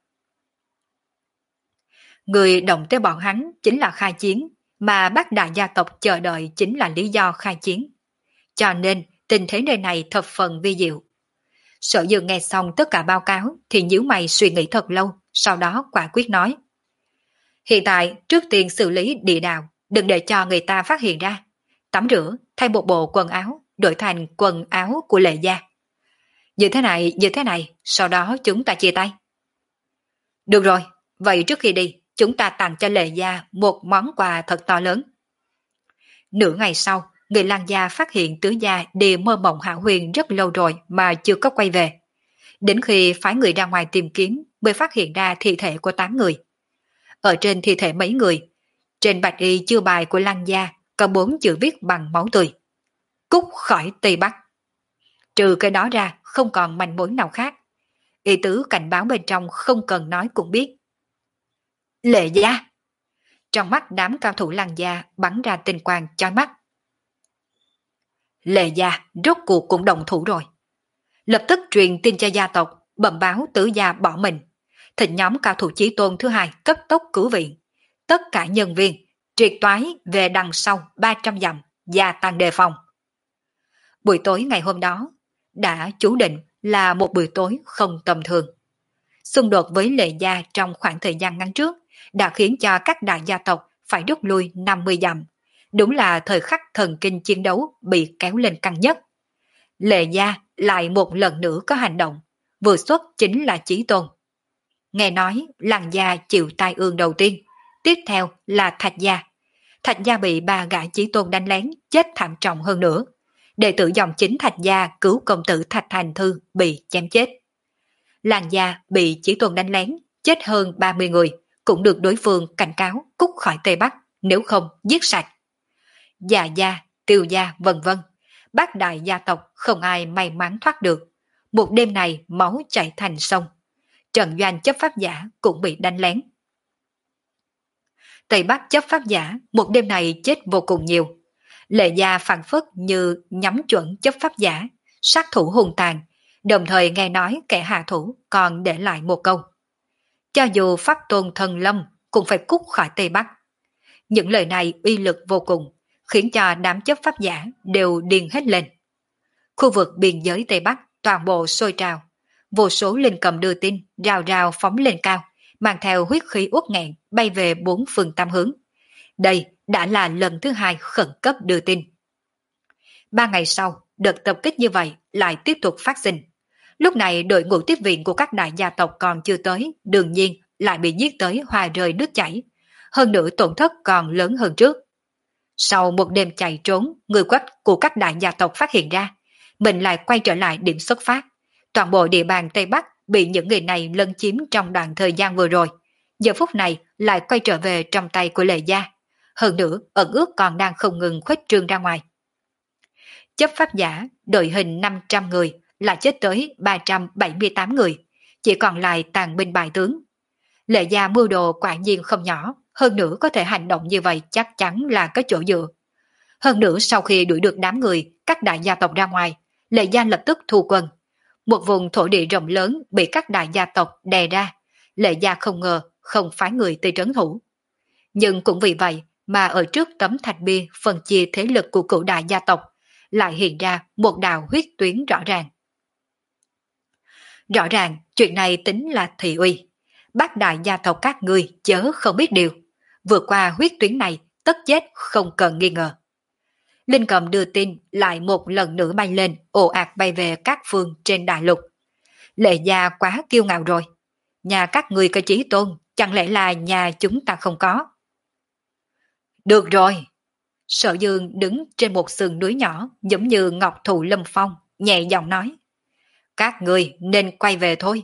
Speaker 1: Người động tới bọn hắn chính là khai chiến, mà bác đại gia tộc chờ đợi chính là lý do khai chiến. Cho nên tình thế nơi này thập phần vi diệu. Sở Dương nghe xong tất cả báo cáo thì nhíu mày suy nghĩ thật lâu, sau đó quả quyết nói. Hiện tại trước tiên xử lý địa đạo, đừng để cho người ta phát hiện ra. Tắm rửa, thay một bộ quần áo, đổi thành quần áo của Lệ gia. Như thế này, như thế này, sau đó chúng ta chia tay. Được rồi, vậy trước khi đi, chúng ta tặng cho Lệ gia một món quà thật to lớn. Nửa ngày sau, người Lăng gia phát hiện tứ gia đi mơ mộng hão huyền rất lâu rồi mà chưa có quay về. Đến khi phái người ra ngoài tìm kiếm mới phát hiện ra thi thể của tám người. Ở trên thi thể mấy người, trên bạch y chiêu bài của Lăng gia có bốn chữ viết bằng máu tươi. Cút khỏi Tây Bắc. Trừ cái đó ra không còn manh mối nào khác. Ý tứ cảnh báo bên trong không cần nói cũng biết. Lệ gia. Trong mắt đám cao thủ Lăng gia bắn ra tinh quang chói mắt. Lệ gia rốt cuộc cũng động thủ rồi. Lập tức truyền tin cho gia tộc, bẩm báo tứ gia bỏ mình. Thịnh nhóm cao thủ chí tôn thứ hai cấp tốc cứu viện. Tất cả nhân viên triệt toái về đằng sau ba trăm dặm, gia tăng đề phòng. Buổi tối ngày hôm đó đã chú định là một buổi tối không tầm thường. Xung đột với Lệ gia trong khoảng thời gian ngắn trước đã khiến cho các đại gia tộc phải rút lui năm mươi dặm. Đúng là thời khắc thần kinh chiến đấu bị kéo lên căng nhất. Lệ Gia lại một lần nữa có hành động, vừa xuất chính là Chí Tôn. Nghe nói Lăng Gia chịu tai ương đầu tiên, tiếp theo là Thạch Gia. Thạch Gia bị ba gã Chí Tôn đánh lén, chết thảm trọng hơn nữa. Đệ tử dòng chính Thạch Gia cứu công tử Thạch Thành Thư bị chém chết. Lăng Gia bị Chí Tôn đánh lén, chết hơn ba mươi người, cũng được đối phương cảnh cáo cút khỏi Tây Bắc, nếu không giết sạch. Già Gia, Tiêu Gia, vân vân, bát đại gia tộc không ai may mắn thoát được. Một đêm này máu chảy thành sông. Trận doanh chấp pháp giả cũng bị đánh lén. Tây Bắc chấp pháp giả một đêm này chết vô cùng nhiều. Lệ Gia phản phất như nhắm chuẩn chấp pháp giả, sát thủ hung tàn, đồng thời nghe nói kẻ hạ thủ còn để lại một câu: cho dù pháp tôn thần lâm cũng phải cút khỏi Tây Bắc. Những lời này uy lực vô cùng, khiến cho đám chấp pháp giả đều điên hết lên. Khu vực biên giới Tây Bắc toàn bộ sôi trào, vô số linh cầm đưa tin rào rào phóng lên cao, mang theo huyết khí uất nghẹn bay về bốn phương tám hướng. Đây đã là lần thứ hai khẩn cấp đưa tin. Ba ngày sau, đợt tập kích như vậy lại tiếp tục phát sinh. Lúc này đội ngũ tiếp viện của các đại gia tộc còn chưa tới, đương nhiên lại bị giết tới hoa rơi nước chảy. Hơn nữa tổn thất còn lớn hơn trước. Sau một đêm chạy trốn, người quách của các đại gia tộc phát hiện ra, mình lại quay trở lại điểm xuất phát. Toàn bộ địa bàn Tây Bắc bị những người này lấn chiếm trong đoạn thời gian vừa rồi. Giờ phút này lại quay trở về trong tay của Lệ Gia. Hơn nữa, ẩn ước còn đang không ngừng khuếch trương ra ngoài. Chấp pháp giả, đội hình năm trăm người, là chết tới ba trăm bảy mươi tám người, chỉ còn lại tàn binh bại tướng. Lệ Gia mưu đồ quả nhiên không nhỏ, hơn nữa có thể hành động như vậy chắc chắn là có chỗ dựa. Hơn nữa sau khi đuổi được đám người, các đại gia tộc ra ngoài, Lệ Gia lập tức thu quân. Một vùng thổ địa rộng lớn bị các đại gia tộc đè ra, Lệ Gia không ngờ không phái người tới trấn thủ. Nhưng cũng vì vậy mà ở trước tấm thạch bia phân chia thế lực của cửu đại gia tộc, lại hiện ra một đạo huyết tuyến rõ ràng. Rõ ràng chuyện này tính là thị uy. Bác đại gia tộc các ngươi chớ không biết điều. Vượt qua huyết tuyến này tất chết không cần nghi ngờ. Linh cầm đưa tin lại một lần nữa bay lên, ồ ạt bay về các phương trên đại lục. Lệ Gia quá kiêu ngạo rồi. Nhà các ngươi có chí tôn, chẳng lẽ là nhà chúng ta không có? Được rồi. Sở Dương đứng trên một sườn núi nhỏ giống như ngọc thụ lâm phong, nhẹ giọng nói. Các ngươi nên quay về thôi.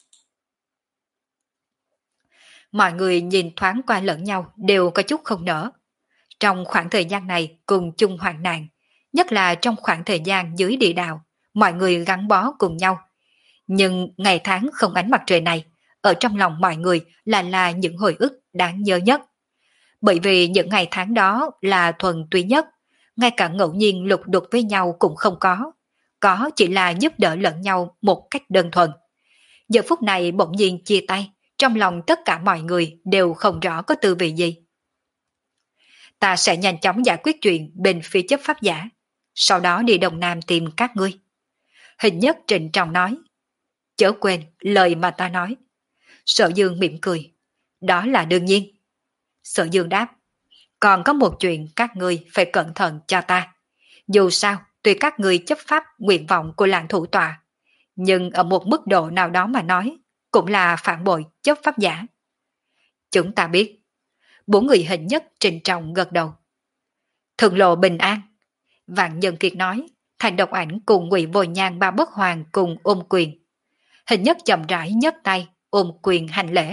Speaker 1: Mọi người nhìn thoáng qua lẫn nhau đều có chút không nỡ. Trong khoảng thời gian này cùng chung hoạn nạn, nhất là trong khoảng thời gian dưới địa đạo, mọi người gắn bó cùng nhau. Nhưng ngày tháng không ánh mặt trời này, ở trong lòng mọi người là là những hồi ức đáng nhớ nhất. Bởi vì những ngày tháng đó là thuần túy nhất, ngay cả ngẫu nhiên lục đục với nhau cũng không có. Có chỉ là giúp đỡ lẫn nhau một cách đơn thuần. Giờ phút này bỗng nhiên chia tay, trong lòng tất cả mọi người đều không rõ có tư vị gì. Ta sẽ nhanh chóng giải quyết chuyện bên phía chấp pháp giả, sau đó đi Đông Nam tìm các ngươi. Hình Nhất trịnh trọng nói. Chớ quên lời mà ta nói. Sở Dương mỉm cười. Đó là đương nhiên. Sở Dương đáp. Còn có một chuyện các ngươi phải cẩn thận cho ta. Dù sao, tuy các ngươi chấp pháp nguyện vọng của làng thủ tọa, nhưng ở một mức độ nào đó mà nói, cũng là phản bội chấp pháp giả. Chúng ta biết. Bốn người Hình Nhất trịnh trọng gật đầu. Thượng lộ bình an. Vạn Nhân Kiệt nói, Thành Độc Ảnh cùng Ngụy Vô Nhan ba bất hoàng cùng ôm quyền. Hình Nhất chậm rãi nhấc tay, ôm quyền hành lễ.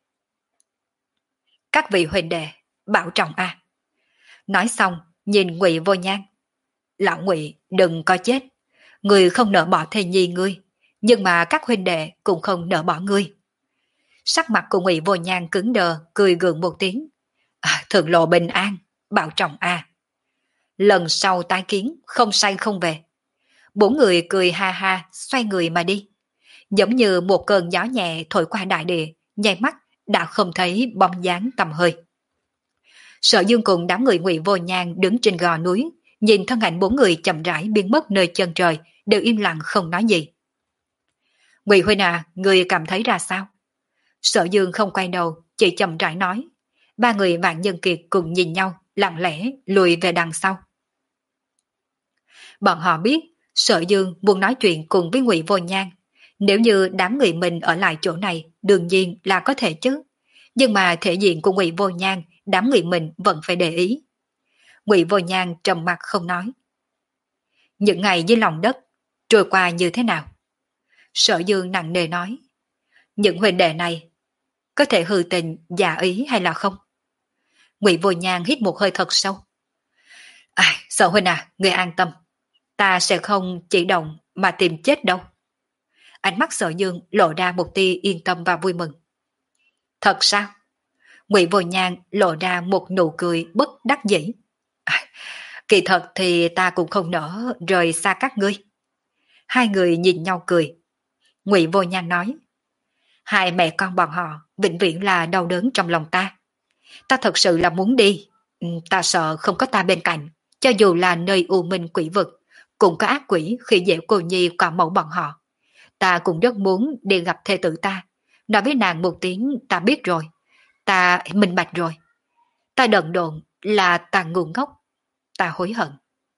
Speaker 1: Các vị huynh đệ, bảo trọng a. Nói xong, nhìn Ngụy Vô Nhan. Lão Ngụy đừng có chết. Người không nỡ bỏ thê nhi ngươi, nhưng mà các huynh đệ cũng không nỡ bỏ ngươi. Sắc mặt của Ngụy Vô Nhan cứng đờ, cười gượng một tiếng. À, thượng lộ bình an, bảo trọng a. Lần sau tái kiến, không say không về. Bốn người cười ha ha, xoay người mà đi. Giống như một cơn gió nhẹ thổi qua đại địa, nháy mắt đã không thấy bóng dáng tầm hơi. Sở Dương cùng đám người Ngụy Vô Nhan đứng trên gò núi, nhìn thân ảnh bốn người chậm rãi biến mất nơi chân trời, đều im lặng không nói gì. Ngụy huynh à, người cảm thấy ra sao? Sở Dương không quay đầu, chỉ chậm rãi nói. Ba người Vạn Nhân Kiệt cùng nhìn nhau, lặng lẽ lùi về đằng sau. Bọn họ biết, Sở Dương muốn nói chuyện cùng với Ngụy Vô Nhan. Nếu như đám người mình ở lại chỗ này, đương nhiên là có thể chứ. Nhưng mà thể diện của Ngụy Vô Nhan, đám người mình vẫn phải để ý. Ngụy Vô Nhan trầm mặc không nói. Những ngày dưới lòng đất, trôi qua như thế nào? Sở Dương nặng nề nói. Những huynh đệ này, có thể hư tình, giả ý hay là không? Ngụy Vô Nhan hít một hơi thật sâu. À, Sở huynh à, người an tâm. Ta sẽ không chỉ động mà tìm chết đâu. Ánh mắt Sở Dương lộ ra một tia yên tâm và vui mừng. Thật sao? Ngụy Vô Nhan lộ ra một nụ cười bất đắc dĩ. À, kỳ thật thì ta cũng không nỡ rời xa các ngươi. Hai người nhìn nhau cười. Ngụy Vô Nhan nói. Hai mẹ con bọn họ vĩnh viễn là đau đớn trong lòng ta. Ta thật sự là muốn đi. Ta sợ không có ta bên cạnh. Cho dù là nơi u minh quỷ vực, cũng có ác quỷ khi dễ cô nhi quả mẫu bọn họ. Ta cũng rất muốn đi gặp thê tử ta. Nói với nàng một tiếng ta biết rồi. Ta minh bạch rồi. Ta đần độn là ta ngu ngốc. Ta hối hận.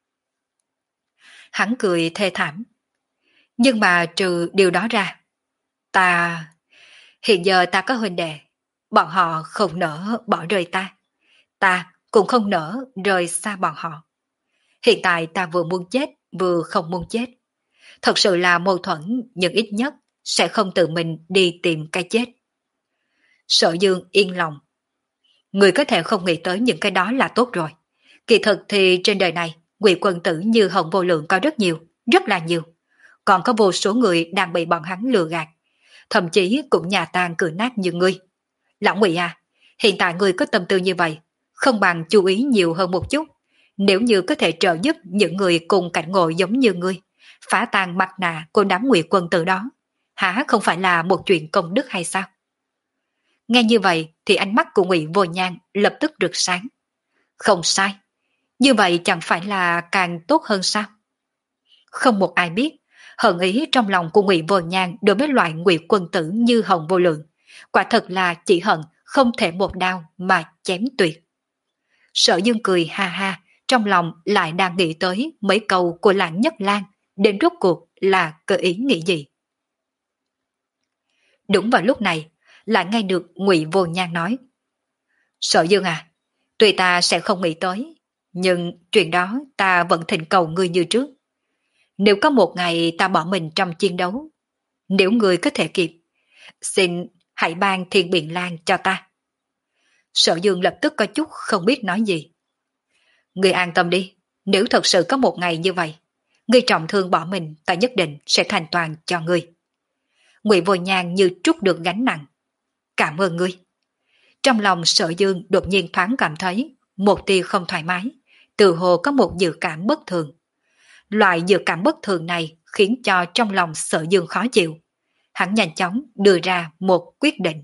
Speaker 1: Hắn cười thê thảm. Nhưng mà trừ điều đó ra, ta... Hiện giờ ta có huynh đệ. Bọn họ không nỡ bỏ rơi ta. Ta cũng không nỡ rời xa bọn họ. Hiện tại ta vừa muốn chết, vừa không muốn chết. Thật sự là mâu thuẫn, nhưng ít nhất sẽ không tự mình đi tìm cái chết. Sở Dương yên lòng. Người có thể không nghĩ tới những cái đó là tốt rồi. Kỳ thực thì trên đời này, quỷ quân tử như Hồng Vô Lượng có rất nhiều, rất là nhiều. Còn có vô số người đang bị bọn hắn lừa gạt. Thậm chí cũng nhà tan cửa nát như ngươi. Lão Ngụy à, hiện tại ngươi có tâm tư như vậy, không bằng chú ý nhiều hơn một chút. Nếu như có thể trợ giúp những người cùng cảnh ngộ giống như ngươi, phá tan mặt nạ của đám Ngụy quân tử đó, hả không phải là một chuyện công đức hay sao? Nghe như vậy thì ánh mắt của Ngụy Vô Nhan lập tức rực sáng. Không sai, như vậy chẳng phải là càng tốt hơn sao? Không một ai biết hận ý trong lòng của Ngụy Vô Nhan đối với loại Ngụy quân tử như Hồng Vô Lượng, quả thật là chỉ hận không thể một đao mà chém tuyệt. Sở Dương cười ha ha, trong lòng lại đang nghĩ tới mấy câu của Lãng Nhất Lang, đến rốt cuộc là cơ ý nghĩ gì. Đúng vào lúc này, lại nghe được Ngụy Vô Nhan nói. Sở Dương à, tuy ta sẽ không nghĩ tới, nhưng chuyện đó ta vẫn thỉnh cầu ngươi như trước. Nếu có một ngày ta bỏ mình trong chiến đấu, nếu ngươi có thể kịp, xin hãy ban Thiên Biện Lan cho ta. Sở Dương lập tức có chút không biết nói gì. Ngươi an tâm đi, nếu thật sự có một ngày như vậy, ngươi trọng thương bỏ mình, ta nhất định sẽ thành toàn cho ngươi. Ngụy Vô Nhan như trút được gánh nặng. Cảm ơn ngươi. Trong lòng Sở Dương đột nhiên thoáng cảm thấy một tia không thoải mái, tự hồ có một dự cảm bất thường. Loại dự cảm bất thường này khiến cho trong lòng Sở Dương khó chịu. Hắn nhanh chóng đưa ra một quyết định.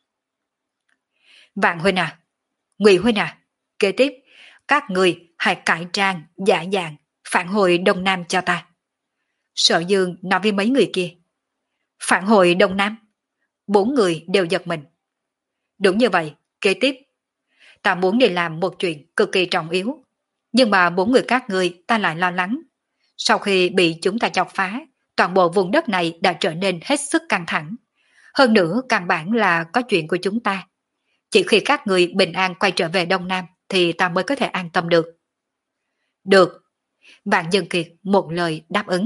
Speaker 1: Vạn huynh à, Ngụy huynh à, kế tiếp các người hãy cải trang, giả dạng, phản hồi Đông Nam cho ta. Sở Dương nói với mấy người kia. Phản hồi Đông Nam? Bốn người đều giật mình. Đúng như vậy, kế tiếp. Ta muốn đi làm một chuyện cực kỳ trọng yếu. Nhưng mà bốn người các ngươi ta lại lo lắng. Sau khi bị chúng ta chọc phá, toàn bộ vùng đất này đã trở nên hết sức căng thẳng. Hơn nữa căn bản là có chuyện của chúng ta. Chỉ khi các người bình an quay trở về Đông Nam thì ta mới có thể an tâm được. Được. Vạn Dân Kiệt một lời đáp ứng.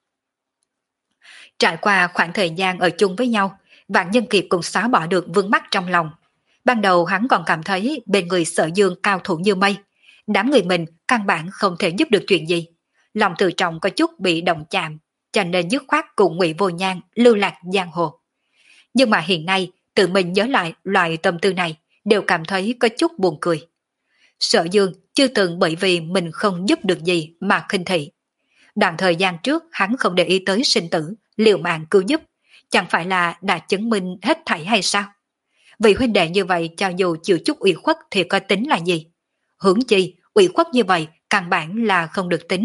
Speaker 1: Trải qua khoảng thời gian ở chung với nhau, Vạn Nhân Kiệt cũng xóa bỏ được vướng mắc trong lòng. Ban đầu hắn còn cảm thấy bên người Sở Dương cao thủ như mây, đám người mình căn bản không thể giúp được chuyện gì. Lòng tự trọng có chút bị động chạm, cho nên dứt khoát cùng Ngụy Vô Nhan lưu lạc giang hồ. Nhưng mà hiện nay, tự mình nhớ lại loại tâm tư này, đều cảm thấy có chút buồn cười. Sở Dương chưa từng bởi vì mình không giúp được gì mà khinh thị. Đoạn thời gian trước hắn không để ý tới sinh tử, liều mạng cứu giúp, chẳng phải là đã chứng minh hết thảy hay sao? Vì huynh đệ như vậy cho dù chịu chút ủy khuất thì có tính là gì? Hướng chi, ủy khuất như vậy căn bản là không được tính.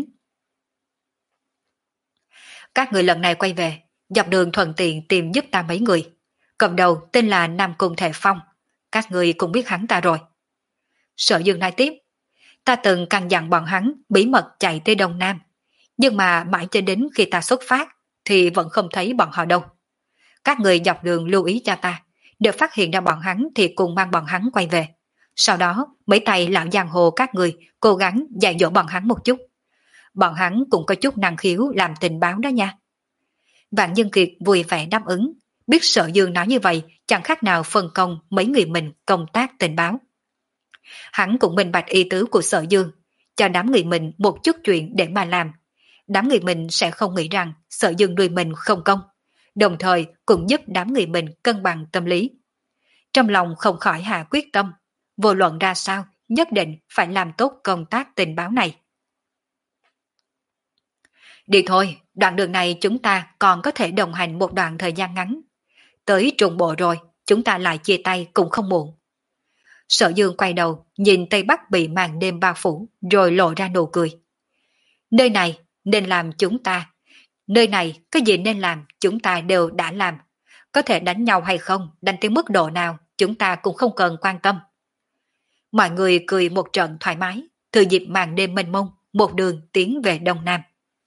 Speaker 1: Các người lần này quay về, dọc đường thuận tiện tìm giúp ta mấy người. Cầm đầu tên là Nam Cung Thể Phong, các người cũng biết hắn ta rồi. Sở Dương nói tiếp, ta từng căn dặn bọn hắn bí mật chạy tới Đông Nam. Nhưng mà mãi cho đến khi ta xuất phát thì vẫn không thấy bọn họ đâu. Các người dọc đường lưu ý cho ta, đều phát hiện ra bọn hắn thì cùng mang bọn hắn quay về. Sau đó, mấy tay lão giang hồ các người cố gắng dạy dỗ bọn hắn một chút. Bọn hắn cũng có chút năng khiếu làm tình báo đó nha. Vạn Nhân Kiệt vui vẻ đáp ứng, biết Sở Dương nói như vậy chẳng khác nào phân công mấy người mình công tác tình báo. Hắn cũng minh bạch ý tứ của Sở Dương, cho đám người mình một chút chuyện để mà làm. Đám người mình sẽ không nghĩ rằng Sở Dương nuôi mình không công, đồng thời cũng giúp đám người mình cân bằng tâm lý. Trong lòng không khỏi hạ quyết tâm, vô luận ra sao nhất định phải làm tốt công tác tình báo này. Đi thôi, đoạn đường này chúng ta còn có thể đồng hành một đoạn thời gian ngắn. Tới Trung Bộ rồi, chúng ta lại chia tay cũng không muộn. Sở Dương quay đầu, nhìn Tây Bắc bị màn đêm bao phủ, rồi lộ ra nụ cười. Nơi này nên làm chúng ta, nơi này cái gì nên làm chúng ta đều đã làm. Có thể đánh nhau hay không, đánh tới mức độ nào, chúng ta cũng không cần quan tâm. Mọi người cười một trận thoải mái, thừa dịp màn đêm mênh mông, một đường tiến về Đông Nam.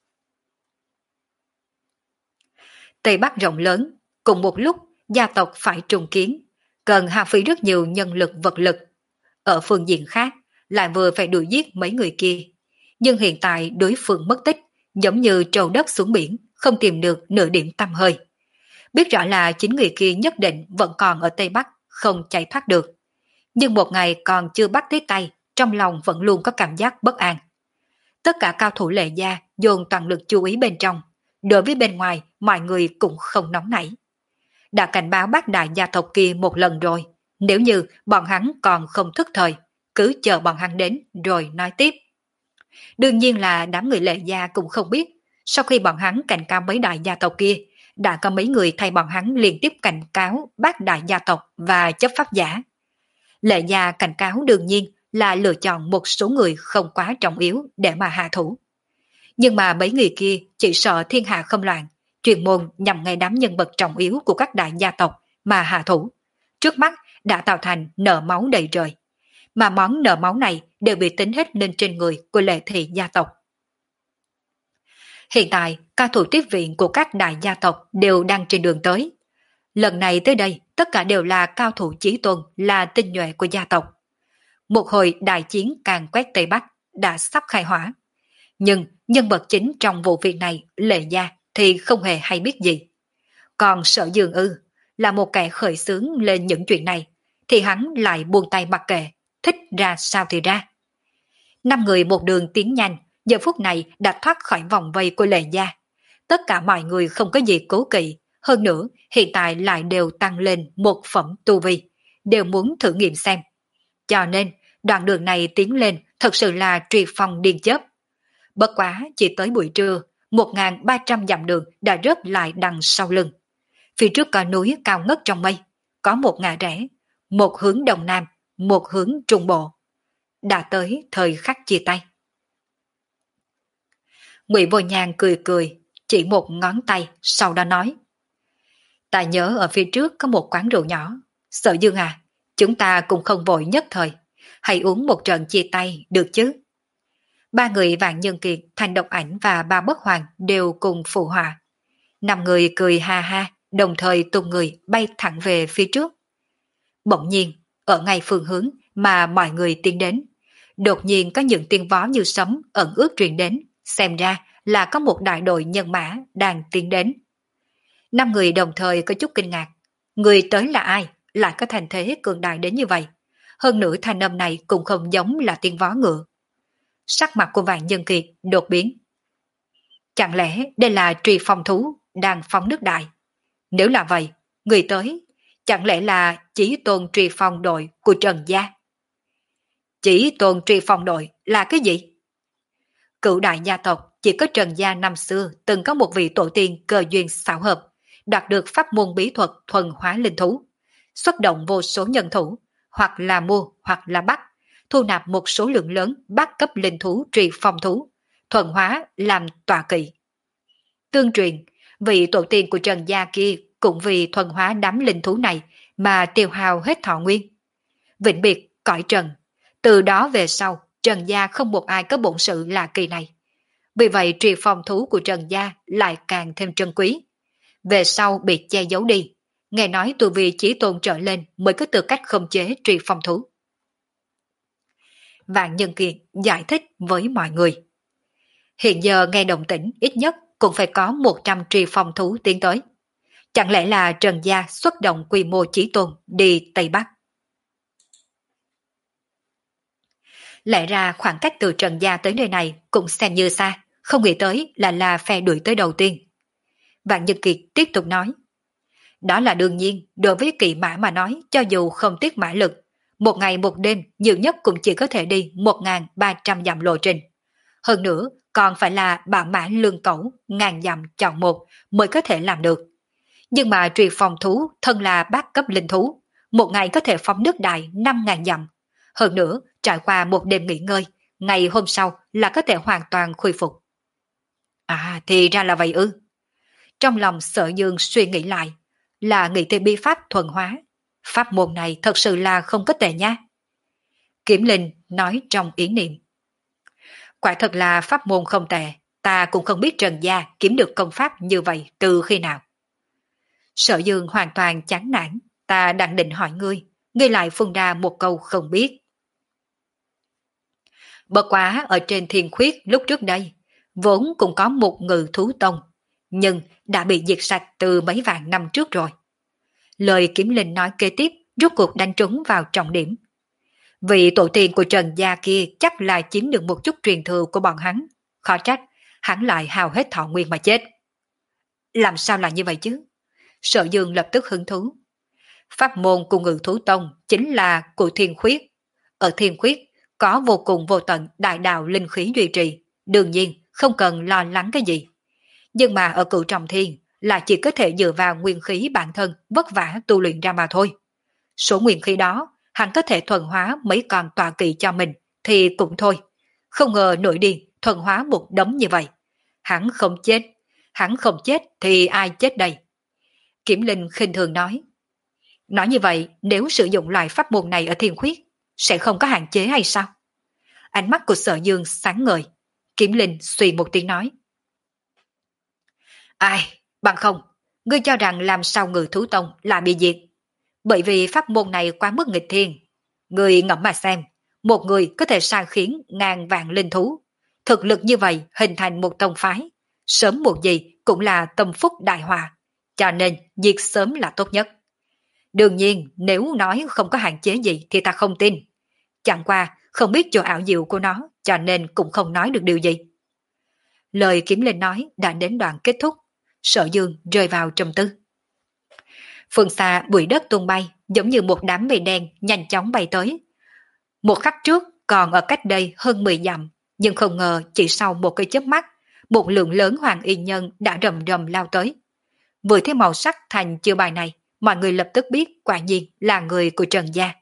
Speaker 1: Tây Bắc rộng lớn, cùng một lúc gia tộc phải trùng kiến, cần hao phí rất nhiều nhân lực vật lực. Ở phương diện khác, lại vừa phải đuổi giết mấy người kia. Nhưng hiện tại đối phương mất tích, giống như trâu đất xuống biển, không tìm được nửa điểm tăm hơi. Biết rõ là chính người kia nhất định vẫn còn ở Tây Bắc, không chạy thoát được. Nhưng một ngày còn chưa bắt tới tay, trong lòng vẫn luôn có cảm giác bất an. Tất cả cao thủ Lệ Gia dồn toàn lực chú ý bên trong, đối với bên ngoài mọi người cũng không nóng nảy. Đã cảnh báo bác đại gia tộc kia một lần rồi, nếu như bọn hắn còn không thức thời, cứ chờ bọn hắn đến rồi nói tiếp. Đương nhiên là đám người Lệ Gia cũng không biết, sau khi bọn hắn cảnh cáo mấy đại gia tộc kia, đã có mấy người thay bọn hắn liên tiếp cảnh cáo bác đại gia tộc và chấp pháp giả. Lệ Gia cảnh cáo đương nhiên là lựa chọn một số người không quá trọng yếu để mà hạ thủ. Nhưng mà mấy người kia chỉ sợ thiên hạ không loạn, chuyên môn nhằm ngay đám nhân vật trọng yếu của các đại gia tộc mà hạ thủ. Trước mắt đã tạo thành nợ máu đầy trời. Mà món nợ máu này đều bị tính hết lên trên người của Lệ thị gia tộc. Hiện tại, cao thủ tiếp viện của các đại gia tộc đều đang trên đường tới. Lần này tới đây, tất cả đều là cao thủ chí tôn, là tinh nhuệ của gia tộc. Một hồi đại chiến càn quét Tây Bắc đã sắp khai hỏa. Nhưng nhân vật chính trong vụ việc này, Lệ Gia, thì không hề hay biết gì. Còn Sở Dương ư, là một kẻ khởi xướng lên những chuyện này, thì hắn lại buông tay mặc kệ, thích ra sao thì ra. Năm người một đường tiến nhanh, giờ phút này đã thoát khỏi vòng vây của Lệ Gia. Tất cả mọi người không có gì cố kỵ, hơn nữa hiện tại lại đều tăng lên một phẩm tu vi, đều muốn thử nghiệm xem. Cho nên, đoạn đường này tiến lên thật sự là truy phong điên chớp. Bất quá chỉ tới buổi trưa, một nghìn ba trăm dặm đường đã rớt lại đằng sau lưng. Phía trước có núi cao ngất trong mây, có một ngã rẽ, một hướng đông nam, một hướng trung bộ. Đã tới thời khắc chia tay. Ngụy Vô Nhàn cười cười, chỉ một ngón tay, sau đó nói. Ta nhớ ở phía trước có một quán rượu nhỏ. Sở Dương à, chúng ta cũng không vội nhất thời. Hãy uống một trận chia tay, được chứ? Ba người Vạn Nhân Kiệt, Thanh Độc Ảnh và Ba Bất Hoàng đều cùng phụ họa. Năm người cười ha ha, đồng thời tung người bay thẳng về phía trước. Bỗng nhiên, ở ngay phương hướng mà mọi người tiến đến, đột nhiên có những tiếng vó như sấm ẩn ước truyền đến, xem ra là có một đại đội nhân mã đang tiến đến. Năm người đồng thời có chút kinh ngạc. Người tới là ai, lại có thành thế cường đại đến như vậy? Hơn nữa thanh âm này cũng không giống là tiếng vó ngựa. Sắc mặt của Vạn Nhân Kiệt đột biến. Chẳng lẽ đây là truy phong thú đang phóng nước đại? Nếu là vậy, người tới, chẳng lẽ là Chí Tôn truy phong đội của Trần Gia? Chí Tôn truy phong đội là cái gì? Cựu đại gia tộc chỉ có Trần Gia năm xưa từng có một vị tổ tiên cơ duyên xảo hợp, đạt được pháp môn bí thuật thuần hóa linh thú, xuất động vô số nhân thủ, hoặc là mua hoặc là bắt, thu nạp một số lượng lớn bát cấp linh thú truy phong thú, thuần hóa làm tọa kỵ. Tương truyền, vị tổ tiên của Trần Gia kia cũng vì thuần hóa đám linh thú này mà tiêu hao hết thọ nguyên. Vĩnh biệt cõi trần, từ đó về sau Trần Gia không một ai có bổn sự là kỳ này. Vì vậy trì phong thú của Trần Gia lại càng thêm trân quý. Về sau bị che giấu đi, nghe nói tu vi chỉ tôn trở lên mới có tư cách khống chế trì phong thú. Vạn Nhân Kiệt giải thích với mọi người. Hiện giờ nghe động tĩnh ít nhất cũng phải có một trăm trì phong thú tiến tới. Chẳng lẽ là Trần Gia xuất động quy mô chí tôn đi Tây Bắc? Lẽ ra khoảng cách từ Trần Gia tới nơi này cũng xem như xa, không nghĩ tới là là phe đuổi tới đầu tiên. Vạn Nhân Kiệt tiếp tục nói. Đó là đương nhiên, đối với kỵ mã mà nói, cho dù không tiếc mã lực, một ngày một đêm nhiều nhất cũng chỉ có thể đi một nghìn ba trăm dặm lộ trình. Hơn nữa, còn phải là bảo mã lương cẩu, ngàn dặm chọn một mới có thể làm được. Nhưng mà trì phòng thú thân là bát cấp linh thú, một ngày có thể phóng nước đại năm nghìn dặm. Hơn nữa, trải qua một đêm nghỉ ngơi, ngày hôm sau là có thể hoàn toàn khôi phục. À, thì ra là vậy ư. Trong lòng Sở Dương suy nghĩ lại, là nghĩ tới bi pháp thuần hóa. Pháp môn này thật sự là không có tệ nha. Kiểm Linh nói trong ý niệm. Quả thật là pháp môn không tệ, ta cũng không biết Trần Gia kiếm được công pháp như vậy từ khi nào. Sở Dương hoàn toàn chán nản, ta đang định hỏi ngươi, ngươi lại phun ra một câu không biết. Bất quá ở trên thiên khuyết lúc trước đây, vốn cũng có một ngự thú tông, nhưng đã bị diệt sạch từ mấy vạn năm trước rồi. Lời Kiếm Linh nói kế tiếp rốt cuộc đánh trúng vào trọng điểm. Vị tổ tiên của Trần Gia kia chắc là chiếm được một chút truyền thừa của bọn hắn, khó trách, hắn lại hao hết thọ nguyên mà chết. Làm sao là như vậy chứ? Sở Dương lập tức hứng thú. Pháp môn của ngự thú tông chính là của thiên khuyết. Ở thiên khuyết có vô cùng vô tận đại đạo linh khí duy trì, đương nhiên không cần lo lắng cái gì. Nhưng mà ở cửu trọng thiên là chỉ có thể dựa vào nguyên khí bản thân vất vả tu luyện ra mà thôi. Số nguyên khí đó hắn có thể thuần hóa mấy con tọa kỵ cho mình thì cũng thôi. Không ngờ nổi điên thuần hóa một đống như vậy. Hắn không chết, hắn không chết thì ai chết đây? Kiểm Linh khinh thường nói. Nói như vậy, nếu sử dụng loại pháp môn này ở thiên khuyết, sẽ không có hạn chế hay sao? Ánh mắt của Sở Dương sáng ngời. Kiểm Linh suy một tiếng nói. Ai, bằng không, ngươi cho rằng làm sao ngự thú tông là bị diệt? Bởi vì pháp môn này quá mức nghịch thiên. Ngươi ngẫm mà xem, một người có thể sai khiến ngàn vạn linh thú. Thực lực như vậy hình thành một tông phái. Sớm một gì cũng là tâm phúc đại hòa. Cho nên diệt sớm là tốt nhất. Đương nhiên nếu nói không có hạn chế gì thì ta không tin. Chẳng qua không biết chỗ ảo diệu của nó cho nên cũng không nói được điều gì. Lời Kiếm Linh nói đã đến đoạn kết thúc. Sở Dương rơi vào trầm tư. Phương xa bụi đất tung bay giống như một đám mây đen nhanh chóng bay tới. Một khắc trước còn ở cách đây hơn mười dặm, nhưng không ngờ chỉ sau một cái chớp mắt, một lượng lớn hoàng y nhân đã rầm rầm lao tới. Vừa thấy màu sắc thành chiêu bài này, mọi người lập tức biết quả nhiên là người của Trần Gia.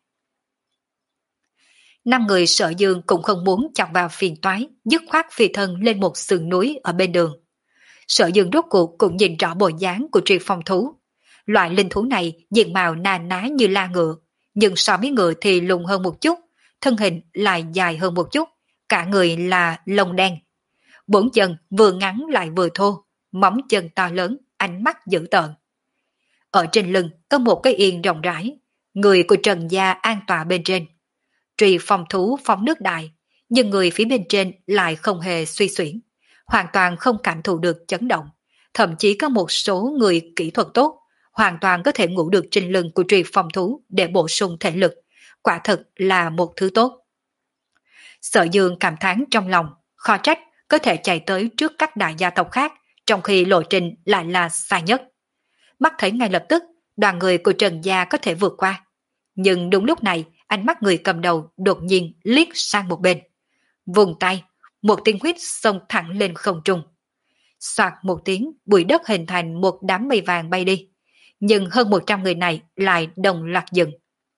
Speaker 1: Năm người Sở Dương cũng không muốn chọc vào phiền toái, dứt khoát phi thân lên một sườn núi ở bên đường. Sở Dương rốt cuộc cũng nhìn rõ bộ dáng của triệt phong thú. Loại linh thú này diện mạo na ná như la ngựa, nhưng so với ngựa thì lùn hơn một chút, thân hình lại dài hơn một chút, cả người là lông đen. Bốn chân vừa ngắn lại vừa thô, móng chân to lớn, ánh mắt dữ tợn. Ở trên lưng có một cái yên rộng rãi, người của Trần Gia an tọa bên trên. Trì phong thú phóng nước đại, nhưng người phía bên trên lại không hề suy xuyển, hoàn toàn không cảm thụ được chấn động. Thậm chí có một số người kỹ thuật tốt, hoàn toàn có thể ngủ được trên lưng của trì phong thú để bổ sung thể lực. Quả thật là một thứ tốt. Sở Dương cảm thán trong lòng, khó trách có thể chạy tới trước các đại gia tộc khác, trong khi lộ trình lại là xa nhất. Mắt thấy ngay lập tức, đoàn người của Trần Gia có thể vượt qua. Nhưng đúng lúc này, ánh mắt người cầm đầu đột nhiên liếc sang một bên. Vùng tay, một tiếng huyết xông thẳng lên không trung. Soạt một tiếng, bụi đất hình thành một đám mây vàng bay đi. Nhưng hơn một trăm người này lại đồng loạt dừng.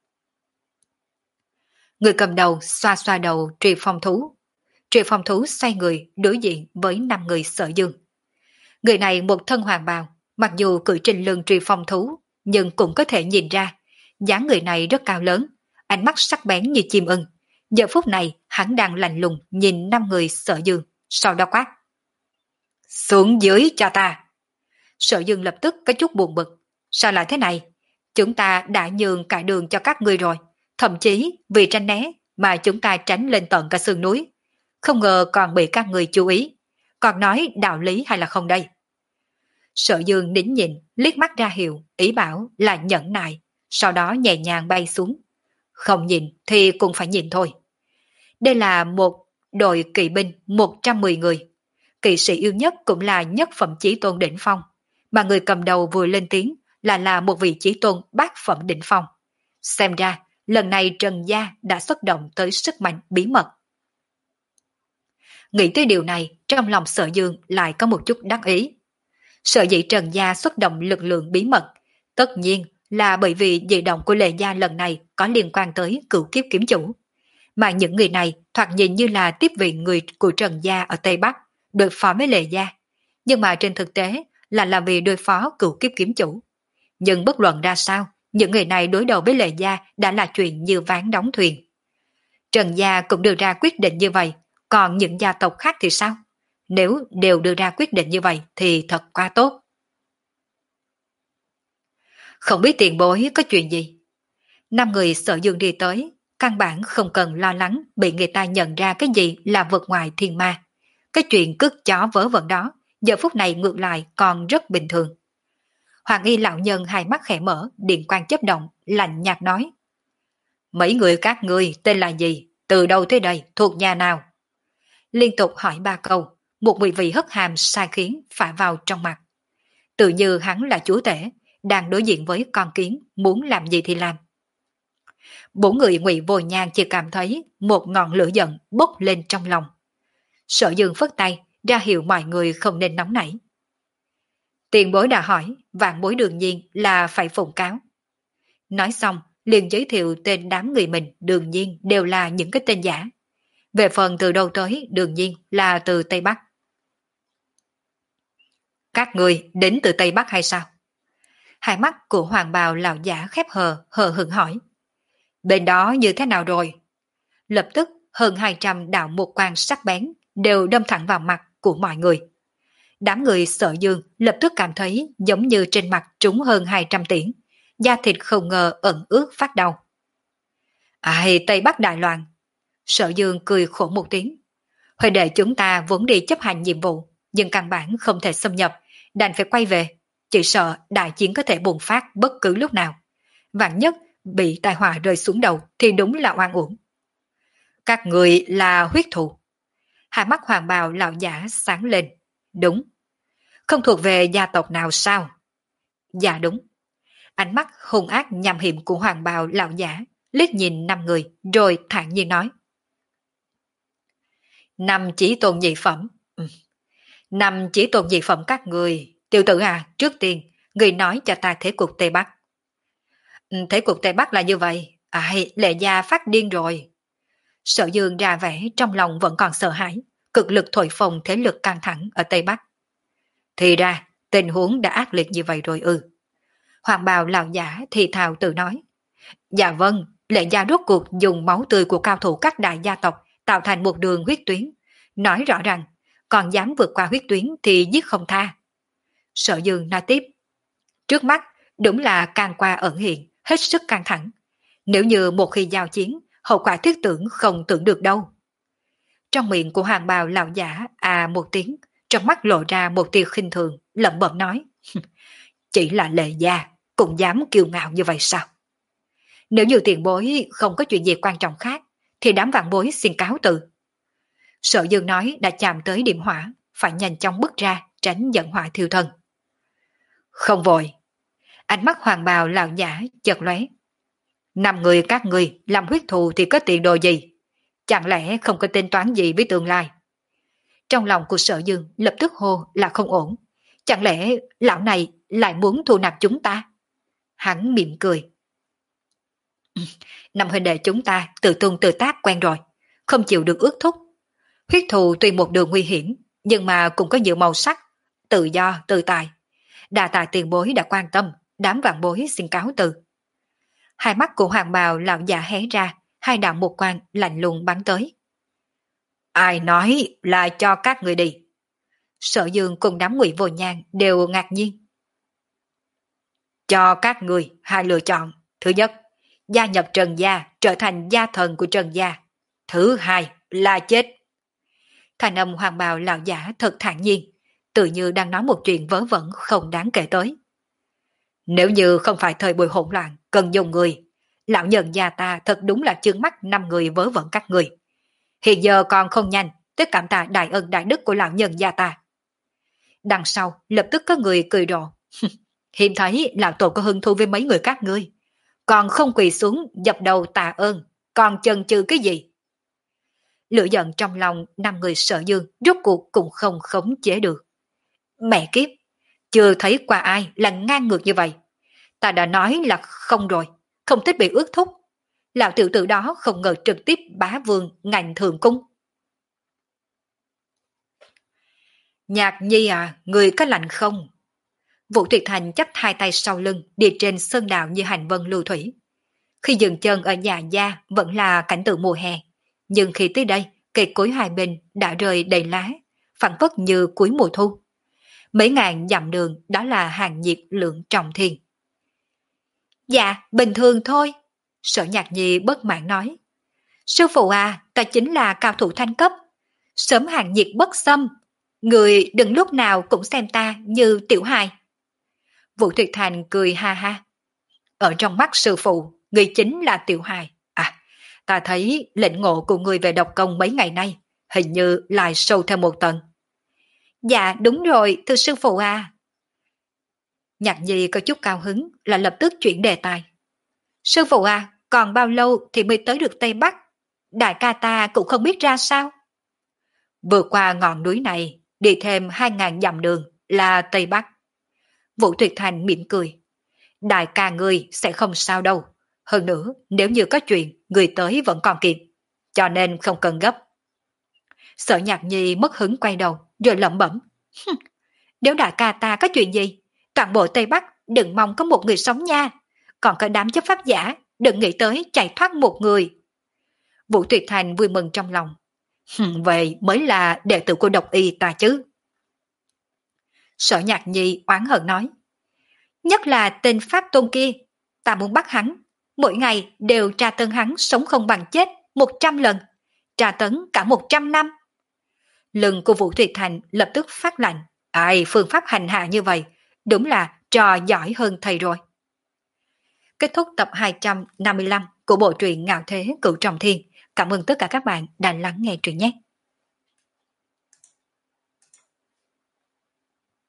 Speaker 1: Người cầm đầu xoa xoa đầu Trì Phong Thú. Trì Phong Thú xoay người đối diện với năm người Sở Dương. Người này một thân hoàng bào, mặc dù cưỡi trên lưng Trì Phong Thú, nhưng cũng có thể nhìn ra, dáng người này rất cao lớn, ánh mắt sắc bén như chim ưng. Giờ phút này hắn đang lạnh lùng nhìn năm người Sở Dương, sau đó quát. Xuống dưới cho ta. Sở Dương lập tức có chút buồn bực. Sao lại thế này? Chúng ta đã nhường cả đường cho các ngươi rồi. Thậm chí vì tránh né mà chúng ta tránh lên tận cả sườn núi. Không ngờ còn bị các người chú ý. Còn nói đạo lý hay là không đây? Sở Dương nín nhịn, liếc mắt ra hiệu, ý bảo là nhẫn nại, sau đó nhẹ nhàng bay xuống. Không nhìn thì cũng phải nhìn thôi. Đây là một đội kỵ binh một trăm mười người. Kỵ sĩ yêu nhất cũng là nhất phẩm chí tôn đỉnh phong, mà người cầm đầu vừa lên tiếng là là một vị chí tôn bát phẩm đỉnh phong. Xem ra, lần này Trần Gia đã xuất động tới sức mạnh bí mật. Nghĩ tới điều này, trong lòng Sở Dương lại có một chút đắc ý. Sở dĩ Trần Gia xuất động lực lượng bí mật, tất nhiên là bởi vì dị động của Lệ Gia lần này có liên quan tới cửu kiếp kiếm chủ. Mà những người này thoạt nhìn như là tiếp viện người của Trần Gia ở Tây Bắc, đối phó với Lệ Gia. Nhưng mà trên thực tế là làm vì đối phó cửu kiếp kiếm chủ. Nhưng bất luận ra sao, những người này đối đầu với Lệ Gia đã là chuyện như ván đóng thuyền. Trần Gia cũng đưa ra quyết định như vậy, còn những gia tộc khác thì sao? Nếu đều đưa ra quyết định như vậy thì thật quá tốt. Không biết tiền bối có chuyện gì? Năm người Sở Dương đi tới, căn bản không cần lo lắng bị người ta nhận ra cái gì là vượt ngoài thiên ma. Cái chuyện cứt chó vớ vẩn đó, giờ phút này ngược lại còn rất bình thường. Hoàng y lão nhân hai mắt khẽ mở, điện quang chớp động, lạnh nhạt nói. Mấy người các ngươi tên là gì? Từ đâu tới đây? Thuộc nhà nào? Liên tục hỏi ba câu, một mùi vị hất hàm sai khiến phả vào trong mặt. Tự như hắn là chúa tể, đang đối diện với con kiến, muốn làm gì thì làm. Bốn người Ngụy Vô Nhan chỉ cảm thấy một ngọn lửa giận bốc lên trong lòng. Sở Dương phất tay, ra hiệu mọi người không nên nóng nảy. Tiền bối đã hỏi, vạn bối đương nhiên là phải phụng cáo. Nói xong, liền giới thiệu tên đám người mình đương nhiên đều là những cái tên giả. Về phần từ đâu tới đương nhiên là từ Tây Bắc. Các người đến từ Tây Bắc hay sao? Hai mắt của hoàng bào lão giả khép hờ, hờ hững hỏi. Bên đó như thế nào rồi? Lập tức hơn hai trăm đạo một quan sắc bén đều đâm thẳng vào mặt của mọi người. Đám người Sở Dương lập tức cảm thấy giống như trên mặt trúng hơn hai trăm tiễn, da thịt không ngờ ẩn ướt phát đau. Ai, Tây Bắc đại loạn. Sở Dương cười khổ một tiếng. Huệ đệ chúng ta vốn đi chấp hành nhiệm vụ, nhưng căn bản không thể xâm nhập, đành phải quay về. Chỉ sợ đại chiến có thể bùng phát bất cứ lúc nào. Vạn nhất bị tai họa rơi xuống đầu thì đúng là oan uổng. Các người là huyết thù. Hai mắt hoàng bào lão giả sáng lên. Đúng. Không thuộc về gia tộc nào sao? Dạ đúng. Ánh mắt hung ác nham hiểm của hoàng bào lão giả liếc nhìn năm người rồi thản nhiên nói. Năm chỉ tôn nhị phẩm. Ừ. Năm chỉ tôn nhị phẩm các người. Tiểu tử à, trước tiên, người nói cho ta thế cục Tây Bắc. Ừ, thế cục Tây Bắc là như vậy. Ai, Lệ Gia phát điên rồi. Sở Dương ra vẻ trong lòng vẫn còn sợ hãi, cực lực thổi phồng thế lực căng thẳng ở Tây Bắc. Thì ra, tình huống đã ác liệt như vậy rồi ư. Hoàng bào lão giả thì thào tự nói. Dạ vâng, Lệ Gia rốt cuộc dùng máu tươi của cao thủ các đại gia tộc tạo thành một đường huyết tuyến. Nói rõ ràng, còn dám vượt qua huyết tuyến thì giết không tha. Sở Dương nói tiếp. Trước mắt, đúng là can qua ẩn hiện, hết sức căng thẳng. Nếu như một khi giao chiến, hậu quả thiết tưởng không tưởng được đâu. Trong miệng của hoàng bào lão giả à một tiếng, trong mắt lộ ra một tia khinh thường, lẩm bẩm nói. Chỉ là Lệ Gia, cũng dám kiêu ngạo như vậy sao? Nếu như tiền bối không có chuyện gì quan trọng khác, thì đám vạn bối xin cáo từ. Sở Dương nói đã chạm tới điểm hỏa, phải nhanh chóng bước ra, tránh dẫn hỏa thiêu thân. Không vội. Ánh mắt hoàng bào lão giả chợt lóe. Năm người các người làm huyết thù thì có tiền đồ gì? Chẳng lẽ không có tính toán gì với tương lai? Trong lòng của Sở Dương lập tức hô là không ổn. Chẳng lẽ lão này lại muốn thu nạp chúng ta? Hắn mỉm cười. Năm huynh đệ chúng ta tự tung tự tác quen rồi, không chịu được ước thúc. Huyết thù tuy một đường nguy hiểm, nhưng mà cũng có nhiều màu sắc, tự do, tự tại. Đà tạ tiền bối đã quan tâm, đám vạn bối xin cáo từ. Hai mắt của hoàng bào lão già hé ra, hai đạo một quan lạnh lùng bắn tới. Ai nói là cho các người đi? Sở Dương cùng đám Ngụy Vô Nhàn đều ngạc nhiên. Cho các người hai lựa chọn. Thứ nhất, gia nhập Trần gia trở thành gia thần của Trần gia. Thứ hai là chết. Thành âm hoàng bào lão giả thật thản nhiên, tự như đang nói một chuyện vớ vẩn không đáng kể tới. Nếu như không phải thời buổi hỗn loạn cần dùng người, lão nhân gia ta thật đúng là chướng mắt năm người vớ vẩn các người. Hiện giờ còn không nhanh, tất cảm tạ đại ân đại đức của lão nhân gia ta. Đằng sau lập tức có người cười rộ. Hiếm thấy lão tổ có hứng thú với mấy người các ngươi, còn không quỳ xuống dập đầu tạ ơn, còn chần chừ cái gì? Lửa giận trong lòng năm người Sở Dương rốt cuộc cũng không khống chế được. Mẹ kiếp, chưa thấy qua ai là ngang ngược như vậy. Ta đã nói là không rồi, không thích bị ước thúc. Lão tiểu tử đó không ngờ trực tiếp bá vương ngành thường cung. Nhạc Nhi à, người có lạnh không? Vũ Tuyệt Thành chắp hai tay sau lưng đi trên sơn đạo như hành vân lưu thủy. Khi dừng chân ở nhà gia vẫn là cảnh tượng mùa hè, nhưng khi tới đây, cây cối hai bên đã rơi đầy lá, phản phất như cuối mùa thu. Mấy ngàn dặm đường đó là hàng nhiệt lượng trọng thiên. Dạ, bình thường thôi, Sở Nhạc Nhi bất mãn nói. Sư phụ à, ta chính là cao thủ thanh cấp, sớm hàng nhiệt bất xâm, người đừng lúc nào cũng xem ta như tiểu hài. Vũ Tuyệt Thành cười ha ha. Ở trong mắt sư phụ, người chính là tiểu hài. À, ta thấy lĩnh ngộ của người về độc công mấy ngày nay, hình như lại sâu thêm một tầng. Dạ đúng rồi, thưa sư phụ à. Nhạc Nhi có chút cao hứng là lập tức chuyển đề tài. Sư phụ à, còn bao lâu thì mới tới được Tây Bắc? Đại ca ta cũng không biết ra sao. Vượt qua ngọn núi này, đi thêm hai ngàn dặm đường là Tây Bắc. Vũ Tuyệt Thành mỉm cười. Đại ca ngươi sẽ không sao đâu. Hơn nữa, nếu như có chuyện, người tới vẫn còn kịp. Cho nên không cần gấp. Sở Nhạc Nhi mất hứng quay đầu, rồi lẩm bẩm. Nếu đại ca ta có chuyện gì, toàn bộ Tây Bắc đừng mong có một người sống nha. Còn có đám chấp pháp giả, đừng nghĩ tới chạy thoát một người. Vũ Tuyệt Thành vui mừng trong lòng. Vậy mới là đệ tử của độc y ta chứ. Sở Nhạc Nhi oán hận nói. Nhất là tên Pháp Tôn kia, ta muốn bắt hắn. Mỗi ngày đều tra tấn hắn sống không bằng chết một trăm lần. Tra tấn cả một trăm năm. Lưng của Vũ Tuyệt Thành lập tức phát lạnh. Ai, phương pháp hành hạ như vậy, đúng là trò giỏi hơn thầy rồi. Kết thúc tập hai trăm năm mươi lăm của bộ truyện Ngạo Thế Cửu Trọng Thiên. Cảm ơn tất cả các bạn đã lắng nghe truyện nhé.